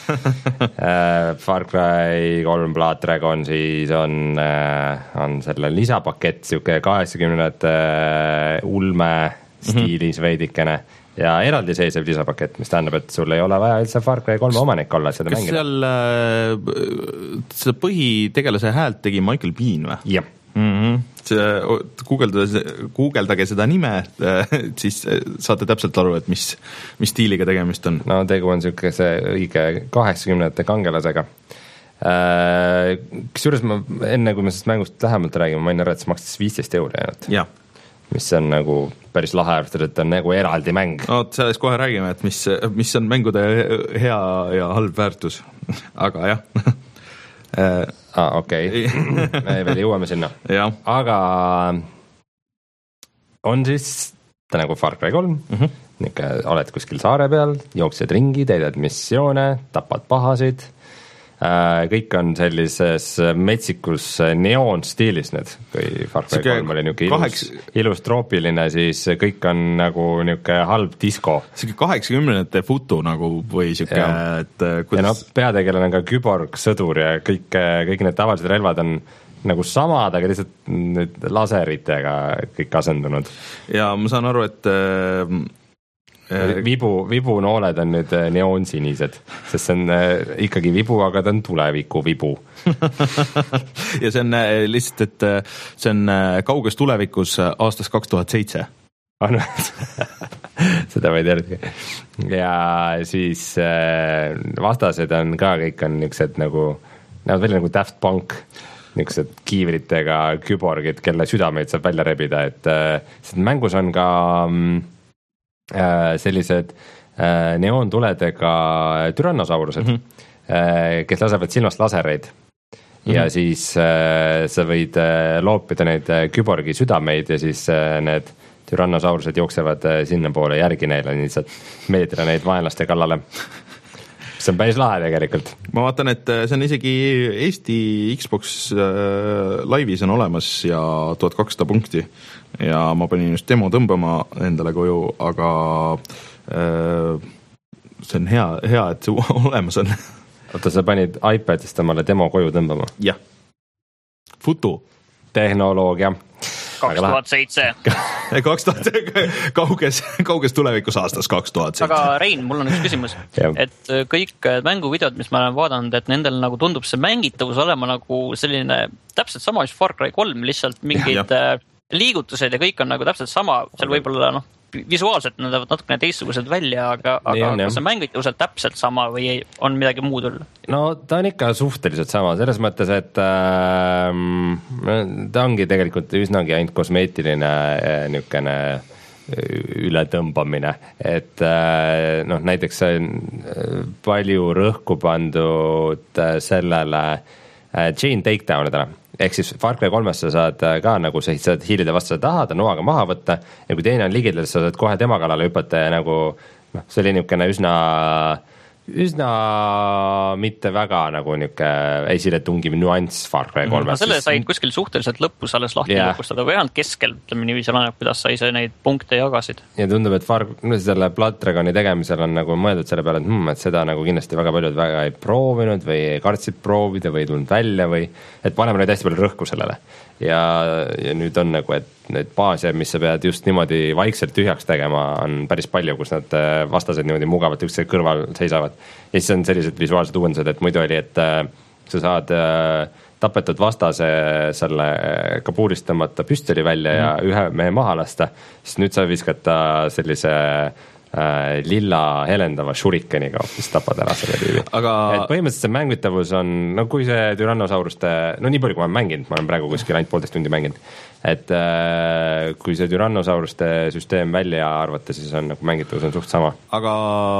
Far Cry kolm Blood Dragon siis on, on selle lisapakett, siuke kaheksakümnendate ulme stiilis veidikene ja eraldiseisev lisapakett, mis tähendab, et sul ei ole vaja üldse Far Cry kolme omanik olla, et seda kas mängida. Kas seal seda põhitegelase häält tegi Michael Biehn või? Jah. Mm-hmm. Guugeldage, guugeldage seda nime, siis saate täpselt aru, et mis, mis stiiliga tegemist on. No tegu on siukese õige kaheksakümnendate kangelasega. Kusjuures ma enne, kui me sellest mängust lähemalt räägime, ma enne arvan, et see makstis viisteist euri ainult. Ja. Mis on nagu päris lahe, et on nagu eraldi mäng. No, sellest kohe räägime, et mis, mis on mängude hea ja halb väärtus. Aga jah. Ah, okei, okay. Me veel jõuame sinna. Aga on siis ta nagu Far Cry kolm, mm-hmm. Nikke, oled kuskil saare peal, jooksed ringi, teedad missioone, tapad pahasid. Kõik on sellises metsikus neon stiilis need, kui Far Cry kolm oli niuke ilus, kaheks... ilus troopiline, siis kõik on nagu niuke halb disko. Siuke kaheksakümnendate futu nagu või siuke, et kuidas... Ja no peategelane on ka küborg, sõdur ja kõik, kõik need tavalised relvad on nagu samad, aga lihtsalt nüüd laseritega kõik asendunud. Ja ma saan aru, et Vibu, vibunooled on nüüd neoonsinised, sest see on ikkagi vibu, aga ta on tuleviku vibu. Ja see on lihtsalt, et see on kauges tulevikus aastas kaks tuhat seitse. Seda võid järgi. Ja siis vastased on ka kõik on niised nagu, näevad välja nagu Daft Punk, niised kiivritega küborgid, kelle südameid saab välja rebida, et mängus on ka sellised neoontuledega türannosaurused, mm-hmm. kes lasevad silmast lasereid mm-hmm. ja siis sa võid loopida neid küborgi südameid ja siis need türannosaurused jooksevad sinna poole järgi neile, nii saad meeldida neid vaenlaste kallale. See on päris lahe tegelikult. Ma vaatan, et see on isegi Eesti Xbox laivis on olemas ja tuhat kakssada punkti ja ma panin just demo tõmbama endale koju, aga see on hea, hea, et see olemas on. oota, sa panid iPadist omale demo koju tõmbama? jah, Futu. Tehnoloogia. kaks tuhat seitse. kaks tuhat kauges, kauges tulevikus aastas kaks tuhat seitse. aga Rein, mul on üks küsimus, et kõik mänguvideod, mis ma olen vaadanud, et nendel nagu tundub see mängitavus olema nagu selline täpselt sama, mis Far Cry kolm, lihtsalt mingid ja, ja. liigutused ja kõik on nagu täpselt sama, seal võib-olla noh, visuaalselt nad näevad natukene teistsugused välja, aga, aga on, kas see mängitavus on täpselt sama või ei, on midagi muud üle? No ta on ikka suhteliselt sama, selles mõttes, et äh, ta ongi tegelikult üsnagi ainult kosmeetiline äh, niisugune ületõmbamine, et äh, noh, näiteks palju rõhku pandud sellele äh, chain takedownidele, ehk siis Far Cry kolmes sa saad ka nagu sa saad hiilida vastu taha, ta noaga maha võtta ja kui teine on ligidal, sa saad kohe tema kallale hüpata ja nagu noh, see oli niisugune üsna üsna mitte väga nagu niisugune esiletungiv nüanss Far Cry kolmes. Mm, selle said kuskil suhteliselt lõpus alles lahti yeah. lõpustada või ainult keskel, ütleme nii, seal annab, kuidas sa ise neid punkte jagasid. Ja tundub, et Far, selle Blood Dragoni tegemisel on nagu mõeldud selle peale, et, hmm, et seda nagu kindlasti väga paljud väga ei proovinud või kartsid proovida või ei tulnud välja või et paneme neid hästi palju rõhku sellele. Ja, ja nüüd on nagu, et need baase, mis sa pead just niimoodi vaikselt tühjaks tegema, on päris palju, kus nad vastased niimoodi mugavalt üksteise kõrval seisavad. Ja siis on sellised visuaalsed uuendused, et muidu oli, et sa saad tapetud vastase selle kabuurist tõmmata püstoli välja mm. ja ühe mehe maha lasta, siis nüüd sa viskad ta sellise äh, lilla helendava shurikeniga, mis tapad ära selle tüübi. Aga... et põhimõtteliselt see mängitavus on, no kui see Tyrannosauruste, no nii palju kui ma olen mänginud, ma olen praegu kuskil ainult poolteist tundi mänginud, et äh, kui see Tyrannosauruste süsteem välja arvata, siis on nagu mängitavus on suht sama. Aga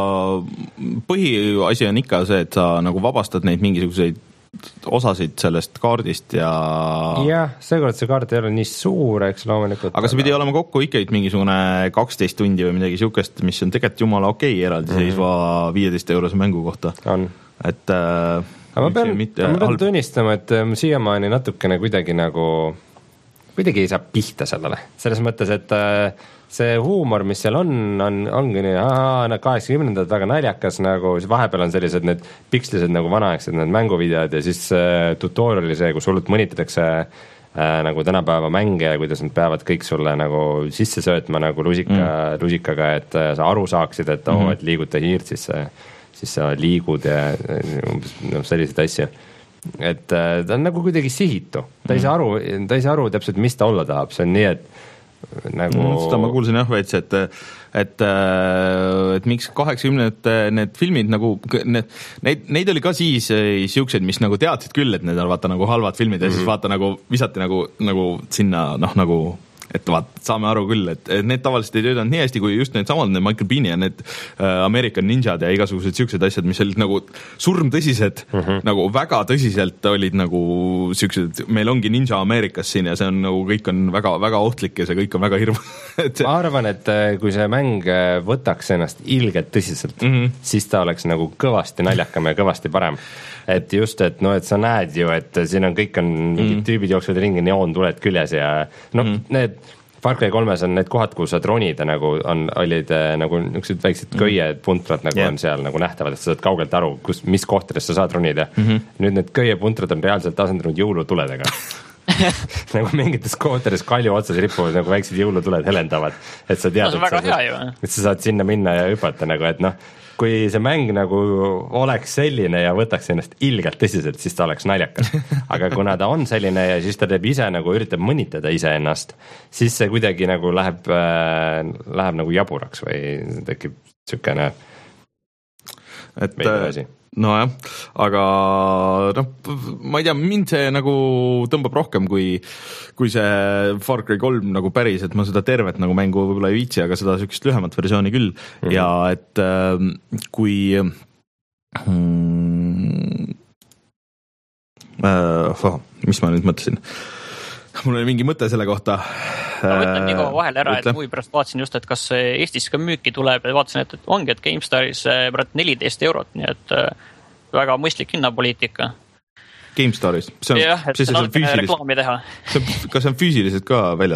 põhiasi on ikka see, et sa nagu vabastad neid mingisuguseid osasid sellest kaardist ja jah, seekord see kaart ei ole nii suur, eks loomulikult. Aga see pidi olema kokku ikkagi mingisugune kaksteist tundi või midagi siukest, mis on tegelikult jumala okei okay, eraldi mm-hmm. seisva viieteist eurose mängu kohta. On. Et äh, aga ma pean, ma pean halb... tunnistama, et siiamaani natukene kuidagi nagu kuidagi ei saa pihta sellele. Selles mõttes, et äh, see huumor, mis seal on, on ongi nii, ahaa, kaheksakümnendad väga naljakas, nagu vahepeal on sellised need pikslised nagu vanaaegsed need mänguvideod ja siis äh, tutoriali see, kus hullult mõnitatakse äh, nagu tänapäeva mänge ja kuidas nad peavad kõik sulle nagu sisse söötma nagu lusika, mm. lusikaga, et äh, sa aru saaksid, et oo, mm-hmm. et liiguta hiirt, siis, siis sa liigud ja no, selliseid asju. Et äh, ta on nagu kuidagi sihitu, ta ei saa aru, ta ei saa aru täpselt, mis ta olla tahab, see on nii, et nagu no, seda ma kuulsin jah veits, et et, et miks kaheksakümnendate need filmid nagu need, neid, neid oli ka siis siuksed, mis nagu teadsid küll, et need on vaata nagu halvad filmid ja mm-hmm. siis vaata nagu visati nagu, nagu sinna noh nagu et vaat, saame aru küll, et, et need tavaliselt ei töötanud nii hästi kui just need samad, need Michael Bean'i ja need äh, American Ninjad ja igasugused siuksed asjad, mis olid nagu surmtõsised mm-hmm. nagu väga tõsiselt olid nagu siuksed, meil ongi ninja Ameerikas siin ja see on nagu kõik on väga, väga ohtlik ja see kõik on väga hirm see... ma arvan, et kui see mäng võtaks ennast ilgelt tõsiselt mm-hmm. siis ta oleks nagu kõvasti naljakam ja kõvasti parem. Et just, et no, et sa näed ju, et siin on kõik on mingid mm. tüübid jooksuvad ringi, neoon tuled küljes ja no mm. need Far Cry kolmes on need kohad, kus saad ronida nagu on, olid nagu niisugused väiksed mm. köiepuntrad nagu yeah. on seal nagu nähtavad, et sa saad kaugelt aru, kus, mis kohtades sa saad ronida. Mm-hmm. Nüüd need köiepuntrad on reaalselt asendunud jõulutuledega. nagu mingites kohtades kalju otsas ripuvad nagu väiksed jõulutuled helendavad, et sa tead, no, et, sa, hea, et sa saad sinna minna ja hüpata nagu, et noh, kui see mäng nagu oleks selline ja võtaks ennast ilgelt tõsiselt, siis ta oleks naljakas. Aga kuna ta on selline ja siis ta teeb ise nagu üritab mõnitada ise ennast, siis see kuidagi nagu läheb, äh, läheb nagu jaburaks või tekib sükene et nojah, aga noh, ma ei tea, mind see nagu tõmbab rohkem kui, kui see Far Cry kolm nagu päris, et ma seda tervet nagu mängu võib-olla ei viitsi, aga seda sükest lühemat versiooni küll mm-hmm. ja et äh, kui hmm, äh, oh, mis ma nüüd mõtlesin? Mul oli mingi mõte selle kohta. Ma võtan nii kaua vahel ära, Ütle. et huvi pärast vaatasin just, et kas Eestis ka müüki tuleb ja vaatasin, et ongi, et GameStaris neliteist eurot, nii et väga mõistlik hinnapoliitika. GameStaris? See on, jah, et see on algine reklaami teha. See, kas see on füüsiliselt ka väljas või?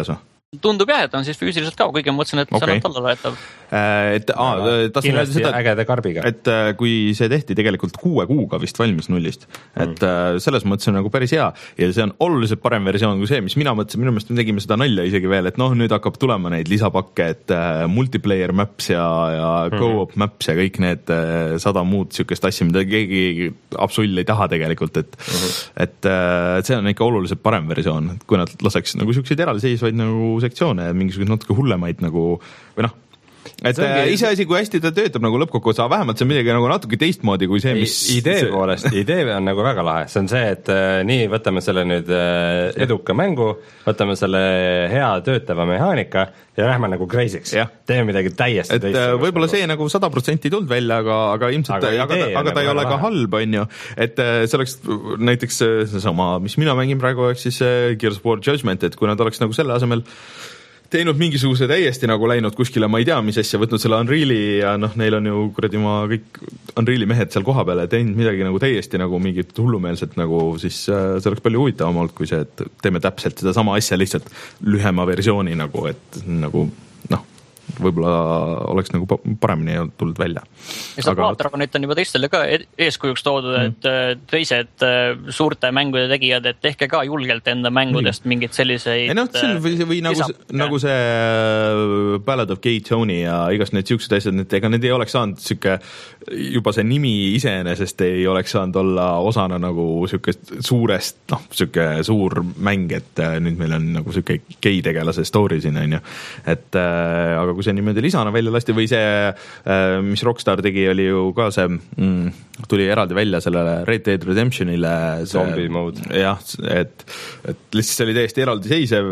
tundub jah, et on siis füüsiliselt ka, kuigi ma mõtlesin, et okay. seal on tallalaetav. Et aa, tahtsin öelda seda, ägede karbiga. Et kui see tehti tegelikult kuue kuuga vist valmis nullist, et mm. selles mõttes on nagu päris hea ja see on oluliselt parem versioon kui see, mis mina mõtlesin, minu meelest me tegime seda nalja isegi veel, et noh, nüüd hakkab tulema neid lisapakke, et multiplayer maps ja, ja go-op mm-hmm. maps ja kõik need sada muud sükest asja, mida keegi absoluutselt ei taha tegelikult, et mm-hmm. et see on ikka oluliselt parem versioon, kui nad laseks nagu sükseid eraldiseisvaid nagu sektsioone ja mingisugused natuke hullemaid nagu või noh, et ongi... iseasi, kui hästi ta töötab nagu lõppkokkuvõttes, aga vähemalt see on midagi nagu natuke teistmoodi kui see, mis idee see... poolest, idee on nagu väga lahe, see on see, et äh, nii, võtame selle nüüd äh, eduka mängu, võtame selle hea töötava mehaanika ja lähme nagu crazy'ks, teeme midagi täiesti et teist, võib-olla see nagu sada protsenti ei tulnud välja, aga, aga ilmselt aga, aga, aga, aga ta ei ole ka halb, on ju, et see oleks näiteks seesama, mis mina mängin praegu, eks siis Gears of War Judgment, et kui nad oleks nagu selle asemel teinud mingisuguse täiesti nagu läinud kuskile, ma ei tea, mis asja, võtnud selle Unreali ja noh, neil on ju kuradi ma kõik Unreali mehed seal koha peal ja teinud midagi nagu täiesti nagu mingit hullumeelset nagu, siis äh, see oleks palju huvitavam olnud kui see, et teeme täpselt seda sama asja lihtsalt lühema versiooni nagu, et nagu noh, võib-olla oleks nagu paremini tulnud välja. Ja seda aga... Dragonit on juba teistele ka eeskujuks toodud, et mm. teised suurte mängude tegijad, et tehke ka julgelt enda mängudest mm. mingid selliseid ei, no, see või, või nagu, lisab, nagu see Ballad of Gay Tony ja igast need siuksed asjad, et ega need ei oleks saanud siuke, juba see nimi iseenesest ei oleks saanud olla osana nagu siuke suurest, noh, siuke suur mäng, et nüüd meil on nagu siuke gay tegelase story siin, on ju. Et aga kui see niimoodi lisana välja lasti või see, mis Rockstar tegi, oli ju ka see, mm, tuli eraldi välja sellele Red Dead Redemptionile zombie mode. Jah, et, et lihtsalt see oli täiesti eraldiseisev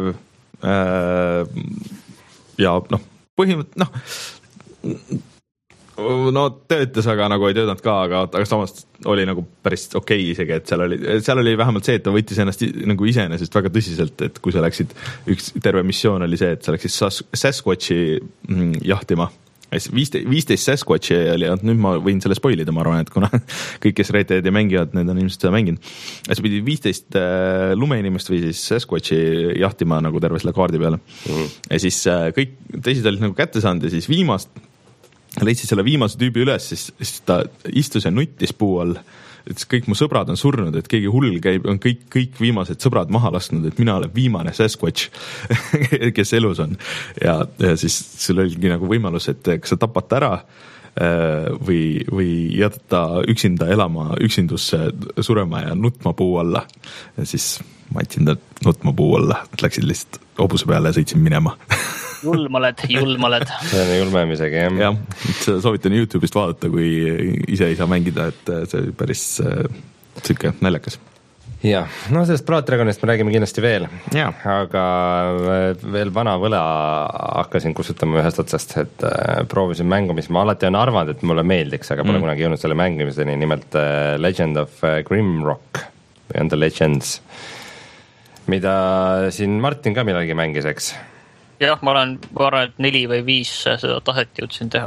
ja noh, põhimõtteliselt noh, no töötas, aga nagu ei töötanud ka, aga, aga samas oli nagu päris okei okay isegi, et seal oli, seal oli vähemalt see, et ta võttis ennast nagu iseenesest väga tõsiselt, et kui sa läksid, üks terve missioon oli see, et sa läksid Sasquatchi jahtima, viisteist Sasquatchi oli, nüüd ma võin selle spoilida, ma arvan, et kuna kõik, kes Red Deadi mängivad, need on ilmselt seda mänginud, et sa pidid viisteist lumeinimest või siis Sasquatchi jahtima nagu terve selle kaardi peale mm. ja siis kõik teised olid nagu kätte saanud ja siis viimast leidsid selle viimase tüübi üles, siis, siis ta istus ja nuttis puu all, et kõik mu sõbrad on surnud, et keegi hull käib, on kõik, kõik viimased sõbrad maha lasknud, et mina olen viimane Sasquatch, kes elus on. Ja, ja siis sul oligi nagu võimalus, et kas sa tapad ta ära või, või jätta üksinda elama üksindusse surema ja nutma puu alla. Ja siis ma jätsin ta nutma puu alla, et läksid lihtsalt hobuse peale ja sõitsin minema. Julm oled, julm oled. See on julmem isegi, jah. Jah, et soovitan YouTube'ist vaadata, kui ise ei saa mängida, et see oli päris äh, siuke naljakas. Jah, no sellest Blood Dragonist me räägime kindlasti veel, ja. Aga veel vana võla hakkasin kustutama ühest otsast, et äh, proovisin mängu, mis ma alati on arvanud, et mulle meeldiks, aga pole mm. kunagi jõudnud selle mängimiseni, nimelt äh, Legend of äh, Grimrock või on The Legends, mida siin Martin ka millalgi mängis, eks? Jah, ma olen, ma arvan, et neli või viis seda taset jõudsin teha.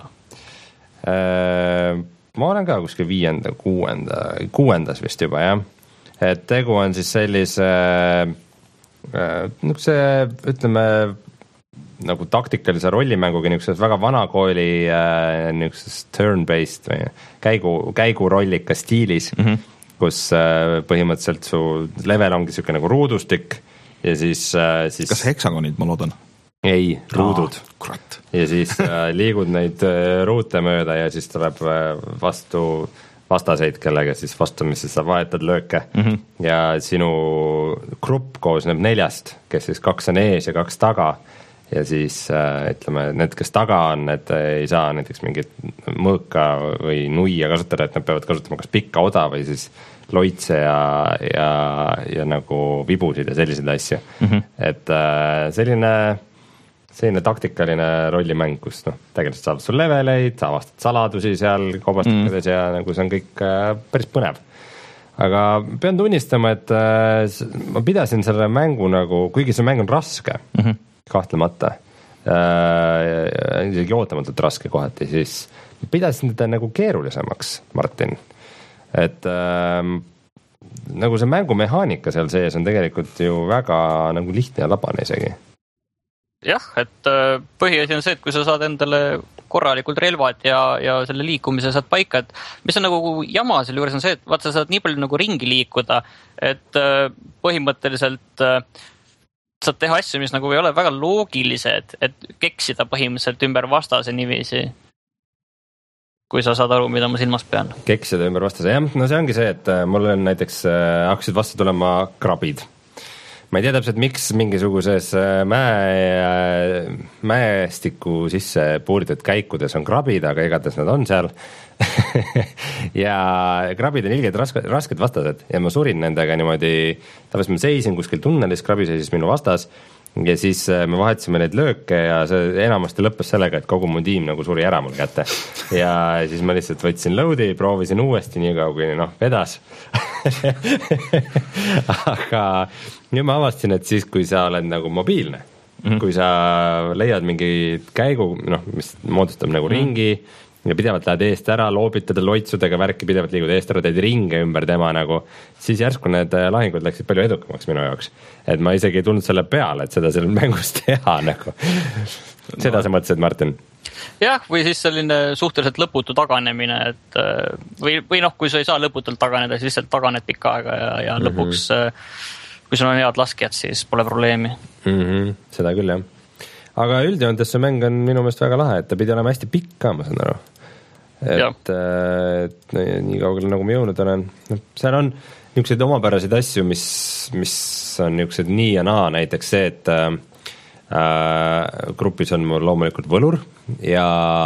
Ma olen ka kuskil viienda, kuuenda, kuuendas vist juba, jah. Et tegu on siis sellise, niisuguse, ütleme, nagu taktikalise rollimänguga, niisuguses väga vanakooli niisuguses turn-based või käigu, käigurollika stiilis, mm-hmm. kus põhimõtteliselt su level ongi niisugune nagu ruudustik ja siis, siis... Kas heksagonid, ma loodan? Ei, ruudud. Kurat. Ja siis äh, liigud neid äh, ruute mööda ja siis tuleb äh, vastu vastaseid, kellega siis vastumisse sa vahetad lööke mm-hmm. ja sinu grupp koosneb neljast, kes siis kaks on ees ja kaks taga ja siis äh, ütleme, need, kes taga on, need ei saa näiteks mingit mõõka või nuia kasutada, et nad peavad kasutama kas pikka oda või siis loitse ja, ja, ja nagu vibusid ja selliseid asju mm-hmm. et äh, selline selline taktikaline rollimäng, kus noh, tegelikult saavad sul leveleid, sa avastad saladusi seal kobastikades mm. ja nagu see on kõik äh, päris põnev. Aga pean tunnistama, et äh, ma pidasin selle mängu nagu, kuigi see mäng on raske, mm-hmm. kahtlemata, äh, isegi ootamatult raske kohati, siis pidasin teda nagu keerulisemaks, Martin. Et äh, nagu see mängumehaanika seal sees on tegelikult ju väga nagu lihtne ja labane isegi. jah, et põhiasi on see, et kui sa saad endale korralikud relvad ja, ja selle liikumise saad paika, et mis on nagu jama selle juures on see, et vaat sa saad nii palju nagu ringi liikuda, et põhimõtteliselt saad teha asju, mis nagu ei ole väga loogilised, et keksida põhimõtteliselt ümber vastase niiviisi, kui sa saad aru, mida ma silmas pean. Keksida ümber vastase, jah, no see ongi see, et mul on näiteks hakkasid vastu tulema krabid. Ma ei tea täpselt, miks mingisuguses mäe, mäestiku sisse puuritud käikudes on krabid, aga igatahes nad on seal. ja krabid on ilgelt rasked, rasked vastased ja ma surin nendega niimoodi, tavaliselt ma seisin kuskil tunnelis, krabi seisis minu vastas ja siis me vahetasime neid lööke ja see enamasti lõppes sellega, et kogu mu tiim nagu suri ära mul kätte. Ja siis ma lihtsalt võtsin loadi, proovisin uuesti nii kaua, kui noh, vedas. aga nüüd ma avastasin, et siis, kui sa oled nagu mobiilne, mm-hmm. kui sa leiad mingi käigu, noh, mis moodustab nagu mm-hmm. ringi ja pidevalt lähed eest ära, loobitad loitsudega värki, pidevalt liigud eest ära, teed ringe ümber tema nagu, siis järsku need lahingud läksid palju edukamaks minu jaoks. Et ma isegi ei tulnud selle peale, et seda seal mängus teha nagu. Seda no. Sa mõtlesid, Martin? Jah, või siis selline suhteliselt lõputu taganemine, et või, või noh, kui sa ei saa lõputult taganeda, siis lihtsalt taganed pikka aega ja, ja mm-hmm. lõpuks kui sul on head laskjad, siis pole probleemi. Mm-hmm. Seda küll, jah. Aga üldjoontes see mäng on minu meelest väga lahe, et ta pidi olema hästi pikk ka, ma saan aru. Et, et nii kaugele nagu ma jõudnud olen, no, seal on niisuguseid omapäraseid asju, mis, mis on niisugused nii ja naa, näiteks see, et äh, grupis on mul loomulikult võlur ja,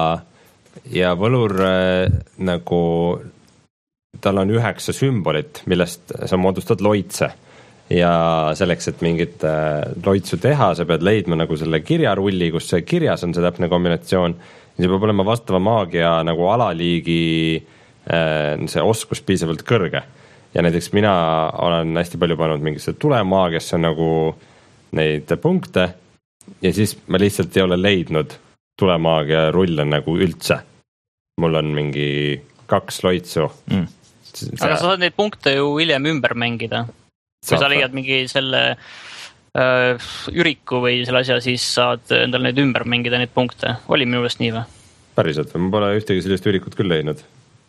ja võlur äh, nagu tal on üheksa sümbolit, millest sa moodustad loitse ja selleks, et mingit äh, loitsu teha, sa pead leidma nagu selle kirjarulli, kus see kirjas on see täpne kombinatsioon. See peab olema vastava maagia nagu alaliigi äh, see oskus piisavalt kõrge. Ja näiteks mina olen hästi palju pannud mingisse tulemaagiasse nagu neid punkte ja siis ma lihtsalt ei ole leidnud tulemaagia rulle nagu üldse. Mul on mingi kaks loitsu. Mm. See... Aga sa saad neid punkte ju hiljem ümber mängida. Kui sa leiad mingi selle äh, üriku või selle asja, siis saad endal neid ümber mängida neid punkte. Oli minu meelest nii või? Päriselt, ma pole ühtegi sellist ürikut küll leidnud.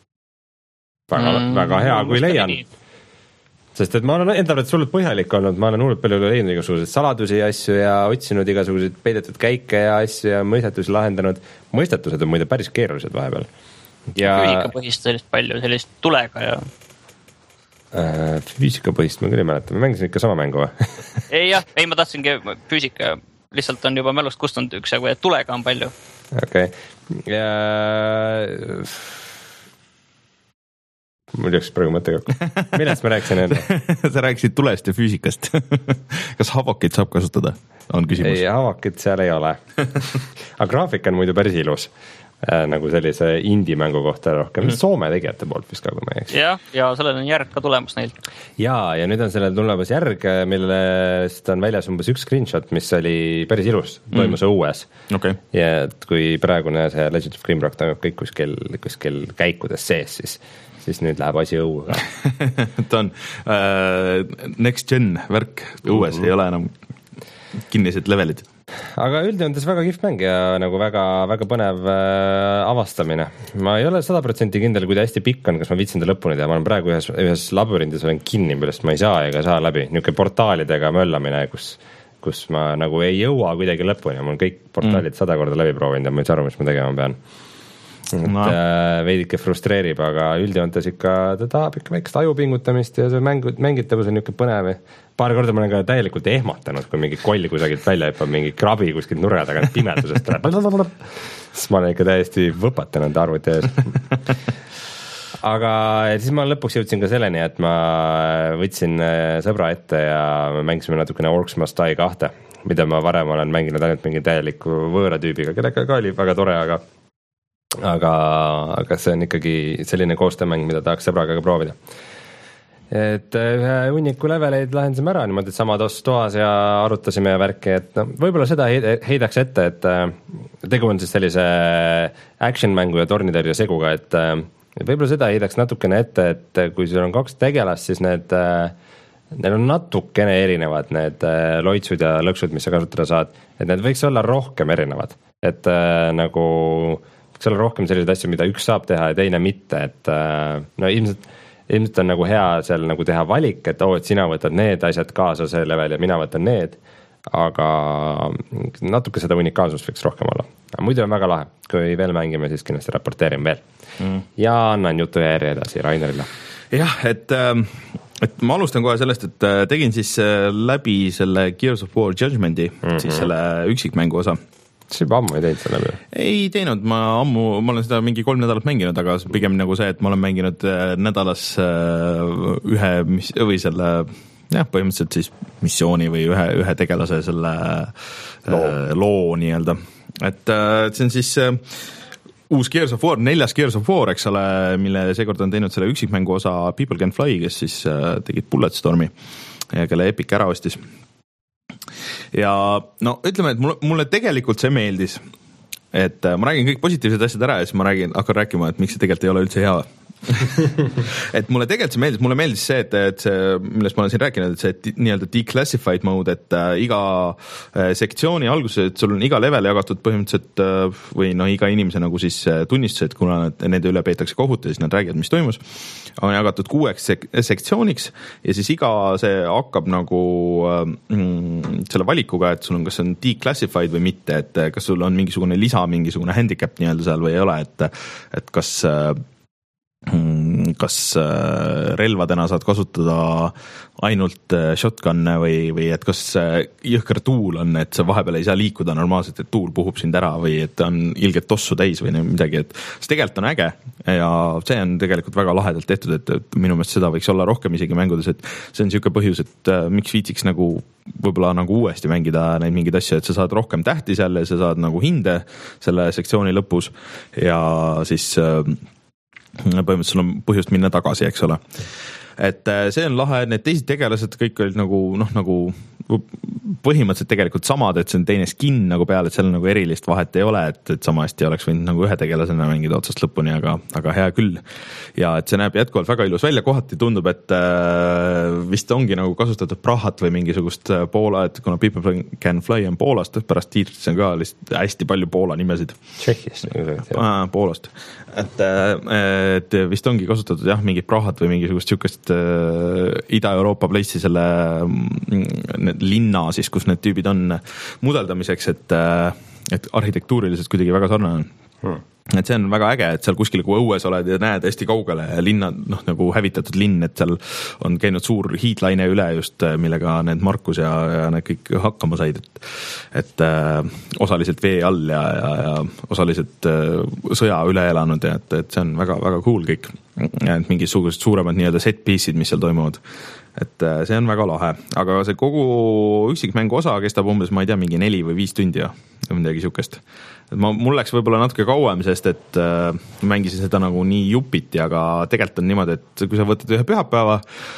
Väga, mm, väga hea, kui leian. Sest et ma olen enda arvates hullult põhjalik olnud, ma olen hullult palju leidnud igasuguseid saladusi ja asju ja otsinud igasuguseid peidetud käike ja asju ja mõistetusi lahendanud. Mõistetused on muide päris keerulised vahepeal. Ja... Füüsikapõhist sellist palju, sellist tulega ja... Äh, füüsikapõhist ma küll ei mäleta, ma mängisin ikka sama mängu või? ei jah, ei ma tahtsingi füüsika, lihtsalt on juba mälust kustunud üks jagu ja tulega on palju. Okei, okay. ja mul jõks praegu mõte kokku. Millest ma rääkisin enne? Sa rääkisid tulest ja füüsikast. Kas havakit saab kasutada? On küsimus. Ei, havakit seal ei ole. Aga graafik on muidu päris ilus. Äh, nagu sellise indie-mängu kohta rohkem mm-hmm. Soome tegijate poolt vist ka, kui ma ei eks. Ja, ja sellel on järg ka tulemas neil. Ja, ja nüüd on sellel tulemas järg, millest on väljas umbes üks screenshot, mis oli päris ilus, toimus mm. õues. Okay. Ja et kui praegune see Legend of Grimrock toimub kõik kuskil, kuskil käikudes sees, siis, siis nüüd läheb asi õuga. ta on uh, next gen värk õues, mm-hmm. ei ole enam kinnised levelid. Aga üldjoontes väga kihvt mäng ja nagu väga, väga põnev äh, avastamine. Ma ei ole sada protsenti kindel, kui ta hästi pikk on, kas ma viitsin ta lõpuni teha. Ma olen praegu ühes, ühes labürindis olen kinni, millest ma ei saa ega saa läbi. Niuke portaalidega möllamine, kus, kus ma nagu ei jõua kuidagi lõpuni. Ma olen kõik portaalid mm. sada korda läbi proovinud ja ma ei saa aru, mis ma tegema pean. Et, no. äh, veidike frustreerib, aga üldjoontes ikka ta tahab ikka väikest ajupingutamist ja see mängu, mängitavus on niuke põnev. Paar korda ma olen ka täielikult ehmatanud, kui mingi koll kusagilt välja hüppab, mingi krabi kuskilt nurga taga pimedusest tuleb. Siis ma olen ikka täiesti võpatanud arvuti ees. Aga siis ma lõpuks jõudsin ka selleni, et ma võtsin sõbra ette ja me mängisime natukene Orcs Must Die kahte, mida ma varem olen mänginud ainult mingi täieliku võõra tüübiga, kellega ka oli väga tore, aga aga, aga see on ikkagi selline koostöömäng, mida tahaks sõbraga ka proovida. Et ühe hunniku leveleid lahendasime ära niimoodi, et sama tos toas ja arutasime ja värki, et no, võib-olla seda heidaks ette, et tegu on siis sellise action mängu ja tornitõrje seguga, et võib-olla seda heidaks natukene ette, et kui sul on kaks tegelast, siis need neil on natukene erinevad need loitsud ja lõksud, mis sa kasutada saad, et need võiks olla rohkem erinevad, et äh, nagu võiks olla rohkem selliseid asju, mida üks saab teha ja teine mitte, et äh, no ilmselt, ilmselt on nagu hea seal nagu teha valik, et oo, et sina võtad need asjad kaasa see level ja mina võtan need, aga natuke seda unikaalsust võiks rohkem olla. Muidu on väga lahe, kui veel mängime, siis kindlasti raporteerin veel mm. ja annan jutu järje edasi Rainerile. Jah, et, et ma alustan kohe sellest, et tegin siis läbi selle Gears of War Judgmenti, mm-hmm. siis selle üksikmängu osa. See juba ammu ei teinud selle läbi? Ei teinud, ma ammu, ma olen seda mingi kolm nädalat mänginud, aga pigem nagu see, et ma olen mänginud nädalas ühe mis, või selle jah, põhimõtteliselt siis missiooni või ühe, ühe tegelase selle loo, loo nii-öelda. Et see on siis uus Gears of War, neljas Gears of War, eks ole, mille seekord on teinud selle üksikmängu osa People Can Fly, kes siis tegid Bulletstormi ja kelle Epic ära ostis. Ja no ütleme, et mulle, mulle tegelikult see meeldis, et ma räägin kõik positiivsed asjad ära ja siis ma räägin, hakkan rääkima, et miks see tegelikult ei ole üldse hea. et mulle tegelikult see meeldis, mulle meeldis see, et, et see, millest ma olen siin rääkinud, et see nii-öelda declassified mode, et äh, iga äh, sektsiooni alguses, et sul on iga level jagatud põhimõtteliselt äh, või no iga inimese nagu siis äh, tunnistused, kuna nad, nende üle peetakse kohut ja siis nad räägivad, mis toimus, on jagatud kuueks sek- sektsiooniks ja siis iga see hakkab nagu äh, mm, selle valikuga, et sul on, kas on declassified või mitte, et kas sul on mingisugune lisa, mingisugune handicap nii-öelda seal või ei ole, et, et kas äh, kas relvadena saad kasutada ainult shotgunne või, või et kas jõhker tuul on, et sa vahepeal ei saa liikuda normaalselt, et tuul puhub sind ära või et on ilgelt tossu täis või midagi, et see tegelikult on äge ja see on tegelikult väga lahedalt tehtud, et, et minu meelest seda võiks olla rohkem isegi mängudes, et see on niisugune põhjus, et miks viitsiks nagu võib-olla nagu uuesti mängida neid mingeid asju, et sa saad rohkem tähti seal ja sa saad nagu hinde selle sektsiooni lõpus ja siis põhimõtteliselt sul on põhjust minna tagasi, eks ole. Et see on lahe, need teised tegelased kõik olid nagu, noh, nagu põhimõtteliselt tegelikult samad, et see on teine skin nagu peal, et seal nagu erilist vahet ei ole, et, et sama hästi oleks võinud nagu ühe tegelasena mängida otsast lõpuni, aga, aga hea küll. Ja et see näeb jätkuvalt väga ilus välja, kohati tundub, et äh, vist ongi nagu kasutatud Prahat või mingisugust Poola, et kuna People Can Fly on Poolast, pärast tiitris on ka lihtsalt hästi palju Poola nimesid. Tšehhist. Ah, Poolast. Et, et vist ongi kasutatud jah, mingi Prahat või mingisugust sihukest äh, Ida-Euroopa place'i selle linna siis, kus need tüübid on mudeldamiseks, et, et arhitektuuriliselt kuidagi väga sarnane on. Hmm. Et see on väga äge, et seal kuskil kui õues oled ja näed hästi kaugele linna, noh nagu hävitatud linn, et seal on käinud suur hiidlaine üle just, millega need Markus ja, ja need kõik hakkama said, et, et äh, osaliselt vee all ja, ja, ja osaliselt äh, sõja üle elanud ja et, et see on väga, väga cool kõik. Et mingisugused suuremad nii-öelda set piece'id, mis seal toimuvad. Et äh, see on väga lahe, aga see kogu üksikmängu osa kestab umbes, ma ei tea, mingi neli või viis tundi ja midagi sihukest. Ma, mul läks võib-olla natuke kauem, sest et äh, mängisin seda nagu nii jupiti, aga tegelikult on niimoodi, et kui sa võtad ühe pühapäeva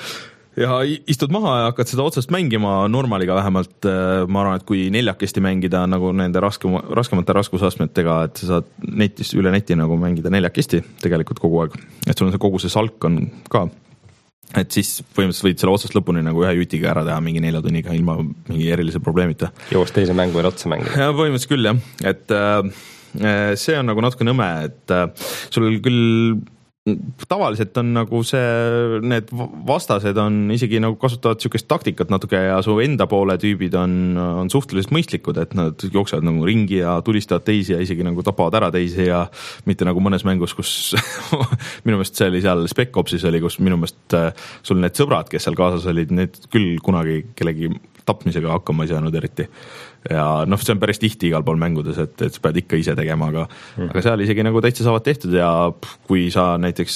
ja istud maha ja hakkad seda otsast mängima normaliga vähemalt, äh, ma arvan, et kui neljakesti mängida nagu nende raskema, raskemate raskusastmetega, et sa saad netis, üle neti nagu mängida neljakesti tegelikult kogu aeg, et sul on see kogu see salk on ka, et siis põhimõtteliselt võid selle otsast lõpuni nagu ühe jutiga ära teha mingi nelja tunniga ilma mingi erilise probleemita. Jõuaks teise mängu veel otsa mängida. Ja põhimõtteliselt küll jah, et äh, see on nagu natuke nõme, et äh, sul küll tavaliselt on nagu see, need vastased on isegi nagu kasutavad sihukest taktikat natuke ja su enda poole tüübid on, on suhteliselt mõistlikud, et nad jooksevad nagu ringi ja tulistavad teisi ja isegi nagu tapavad ära teisi ja mitte nagu mõnes mängus, kus minu meelest see oli seal Spec Opsis oli, kus minu meelest sul need sõbrad, kes seal kaasas olid, need küll kunagi kellegi tapmisega hakkama ei saanud eriti. Ja noh, see on päris tihti igal pool mängudes, et, et sa pead ikka ise tegema, aga, mm. aga seal isegi nagu täitsa saavad tehtud ja kui sa näiteks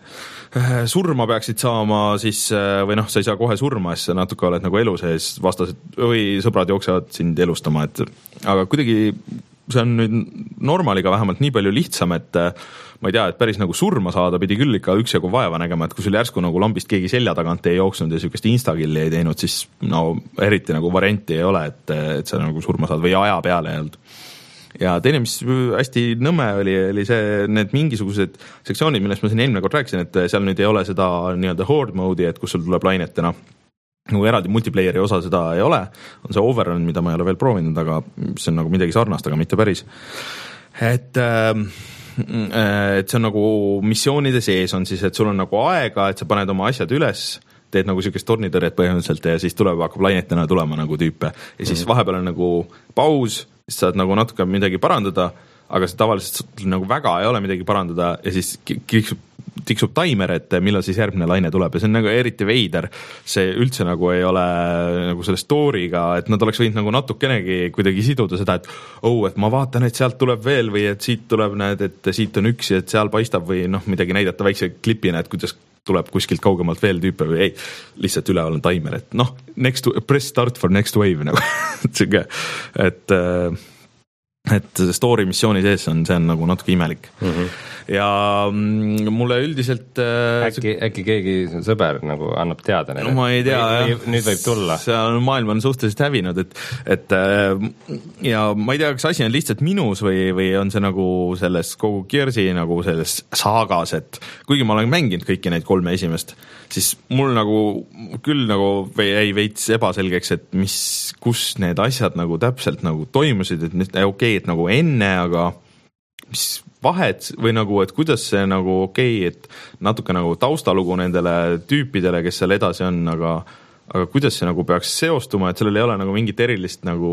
surma peaksid saama, siis või noh, sa ei saa kohe surma, siis sa natuke oled nagu elu sees vastased või sõbrad jooksevad sind elustama, et aga kuidagi see on nüüd normaliga vähemalt nii palju lihtsam, et ma ei tea, et päris nagu surma saada pidi küll ikka üksjagu vaeva nägema, et kui sul järsku nagu lambist keegi selja tagant ei jooksnud ja sihukest instakilli ei teinud, siis no eriti nagu varianti ei ole, et, et sa nagu surma saad või aja peale ei olnud. Ja teine, mis hästi nõme oli, oli see, need mingisugused sektsioonid, millest ma siin eelmine kord rääkisin, et seal nüüd ei ole seda nii-öelda horde mode'i, et kus sul tuleb lainetena, nagu eraldi multiplayeri osa seda ei ole, on see Overrun, mida ma ei ole veel proovinud, aga see on nagu midagi sarnast, aga mitte päris. Et, et see on nagu missioonide sees on siis, et sul on nagu aega, et sa paned oma asjad üles, teed nagu siukest tornitõrjet põhimõtteliselt ja siis tuleb, hakkab lainetena tulema nagu tüüpe ja siis vahepeal on nagu paus, siis saad nagu natuke midagi parandada, aga see tavaliselt nagu väga ei ole midagi parandada ja siis tiksub, tiksub taimer, et millal siis järgmine laine tuleb ja see on nagu eriti veider. See üldse nagu ei ole nagu selle story'ga, et nad oleks võinud nagu natukenegi kuidagi siduda seda, et oh, et ma vaatan, et sealt tuleb veel või et siit tuleb, näed, et siit on üks ja et seal paistab või noh, midagi näidata väikse klipina, et kuidas tuleb kuskilt kaugemalt veel tüüpe või ei, lihtsalt üleval on taimer, et noh, next, press start for next wave nagu et et story missiooni sees on, see on nagu natuke imelik mm-hmm. ja mulle üldiselt äkki, äkki keegi sõber nagu annab teada neile? No ma ei tea, jah. Nüüd võib tulla. Seal maailm on suhteliselt hävinud, et, et ja ma ei tea, kas asi on lihtsalt minus või, või on see nagu selles kogu Gearsi nagu selles saagas, et kuigi ma olen mänginud kõiki neid kolme esimest, siis mul nagu küll nagu jäi veits ebaselgeks, et mis, kus need asjad nagu täpselt nagu toimusid, et okei okay,, et nagu enne, aga mis vahet või nagu, et kuidas see nagu okei okay,, et natuke nagu taustalugu nendele tüüpidele, kes seal edasi on, aga, aga kuidas see nagu peaks seostuma, et sellel ei ole nagu mingit erilist nagu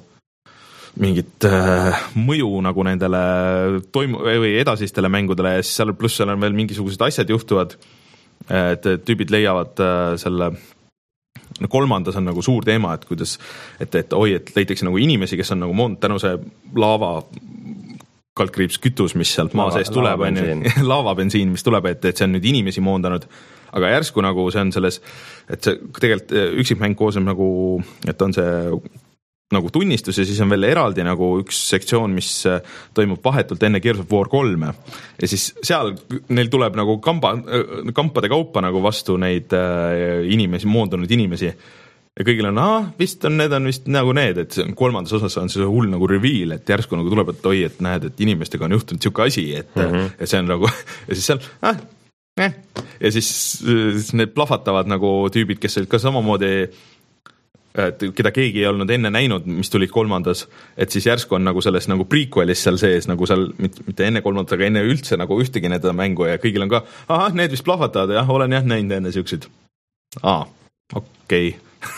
mingit äh, mõju nagu nendele toimu- või edasistele mängudele ja siis seal pluss seal on veel mingisugused asjad juhtuvad, et tüübid leiavad äh, selle no kolmandas on nagu suur teema, et kuidas, et, et oi, et leitakse nagu inimesi, kes on nagu moond, tänu see laava kaldkriips kütus, mis sealt maa sees tuleb, laavabensiin, mis tuleb, et, et see on nüüd inimesi moondanud, aga järsku nagu see on selles, et see tegelikult üksikmäng koosneb nagu, et on see nagu tunnistus ja siis on veel eraldi nagu üks sektsioon, mis toimub vahetult enne Gears of War kolme ja siis seal neil tuleb nagu kamba, kampade kaupa nagu vastu neid inimesi, moondunud inimesi ja kõigil on, ah, vist on, need on vist nagu need, et kolmandas osas on see hull nagu reveal, et järsku nagu tuleb, et oi, et näed, et inimestega on juhtunud siuke asi, et mm-hmm. ja see on nagu, ja siis seal, ah, eh. ja siis, siis need plahvatavad nagu tüübid, kes olid ka samamoodi et keda keegi ei olnud enne näinud, mis tulid kolmandas, et siis järsku on nagu selles nagu prequelis seal sees, nagu seal mitte enne kolmandat, aga enne üldse nagu ühtegi nende mängu ja kõigil on ka, ahah, need vist plahvatavad, jah, olen jah näinud enne siukseid. Aa, okei okay.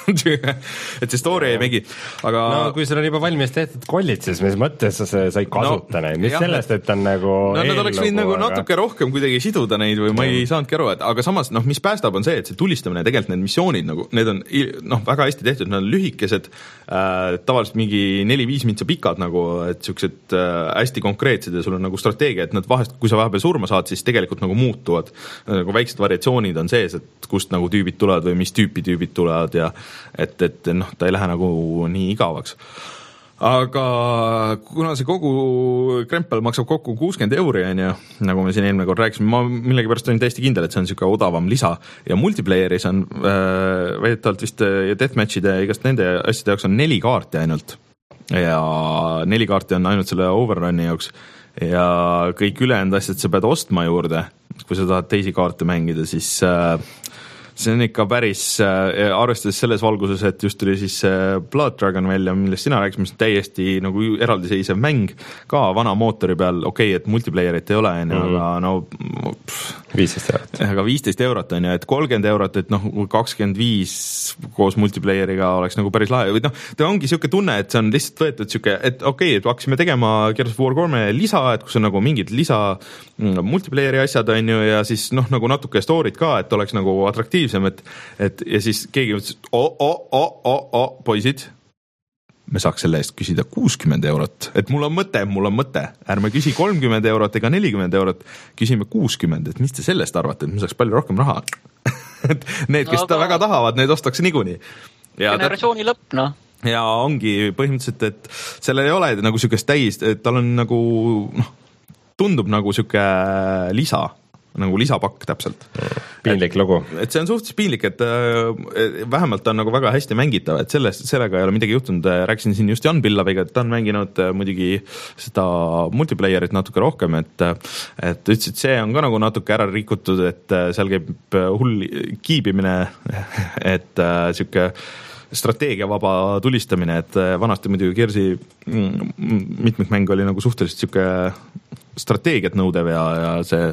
et see story ei mängi, aga no kui sul on juba valmis tehtud kollid, siis mis mõttes sa, sa ei kasuta no, neid, mis jah, sellest, et on nagu no nad oleks võinud nagu natuke rohkem kuidagi siduda neid või ma ei saanudki aru, et aga samas noh, mis päästab on see, et see tulistamine, tegelikult need missioonid nagu, need on noh, väga hästi tehtud, need on lühikesed äh, tavaliselt mingi neli-viis mintsa pikad nagu, et siuksed äh, hästi konkreetsed ja sul on nagu strateegia, et nad vahest, kui sa vahepeal surma saad, siis tegelikult nagu muutuvad, nagu väiksed variatsioonid on sees, et kust nagu tüübid tulevad või mis tüüpi tüübid tulevad ja et, et noh, ta ei lähe nagu nii igavaks. Aga kuna see kogu krempel maksab kokku kuuskümmend euri, on ju, nagu me siin eelmine kord rääkisime, ma millegipärast olin täiesti kindel, et see on niisugune odavam lisa ja multiplayeris on äh, väidetavalt vist ja deathmatchide ja igast nende asjade jaoks on neli kaarti ainult ja neli kaarti on ainult selle overrun'i jaoks ja kõik ülejäänud asjad sa pead ostma juurde, kui sa tahad teisi kaarte mängida, siis äh, see on ikka päris äh, arvestades selles valguses, et just tuli siis äh, Blood Dragon välja, millest sina rääkisid, mis on täiesti nagu eraldiseisev mäng ka vana mootori peal, okei okay,, et multiplayerit ei ole, mm. aga no pff, viisteist eurot. Aga viisteist eurot on ju, et kolmkümmend eurot, et noh, kakskümmend viis koos multiplayeriga oleks nagu päris lahe või noh, ta ongi siuke tunne, et see on lihtsalt võetud siuke, et okei okay,, et hakkasime tegema Gears of War kolme lisa, et kus on nagu mingid lisa multiplayeri asjad on ju ja siis noh, nagu natuke story't ka, et oleks nagu atraktiivsem, et, et ja siis keegi ütles, et o, o, o, o, o, poisid, me saaks selle eest küsida kuuskümmend eurot, et mul on mõte, mul on mõte, ärme küsi kolmkümmend eurot ega nelikümmend eurot, küsime kuuskümmend, et mis te sellest arvate, et me saaks palju rohkem raha. et need, kes no, aga... väga tahavad, need ostaks niikuinii. generatsiooni ta... lõpp, noh. Ja ongi põhimõtteliselt, et sellel ei ole nagu siukest täis, et tal on nagu, noh, tundub nagu siuke lisa, nagu lisapakk täpselt. piinlik lugu. et see on suhteliselt piinlik, et äh, vähemalt on nagu väga hästi mängitav, et sellest, sellega ei ole midagi juhtunud, rääkisin siin just Jan Pillaviga, et ta on mänginud äh, muidugi seda multiplayerit natuke rohkem, et et ütles, et see on ka nagu natuke ära rikutud, et äh, seal käib hull kiibimine, et äh, siuke strateegiavaba tulistamine, et vanasti muidugi Gearsi mitmikmäng oli nagu suhteliselt siuke strateegiat nõudev ja, ja see,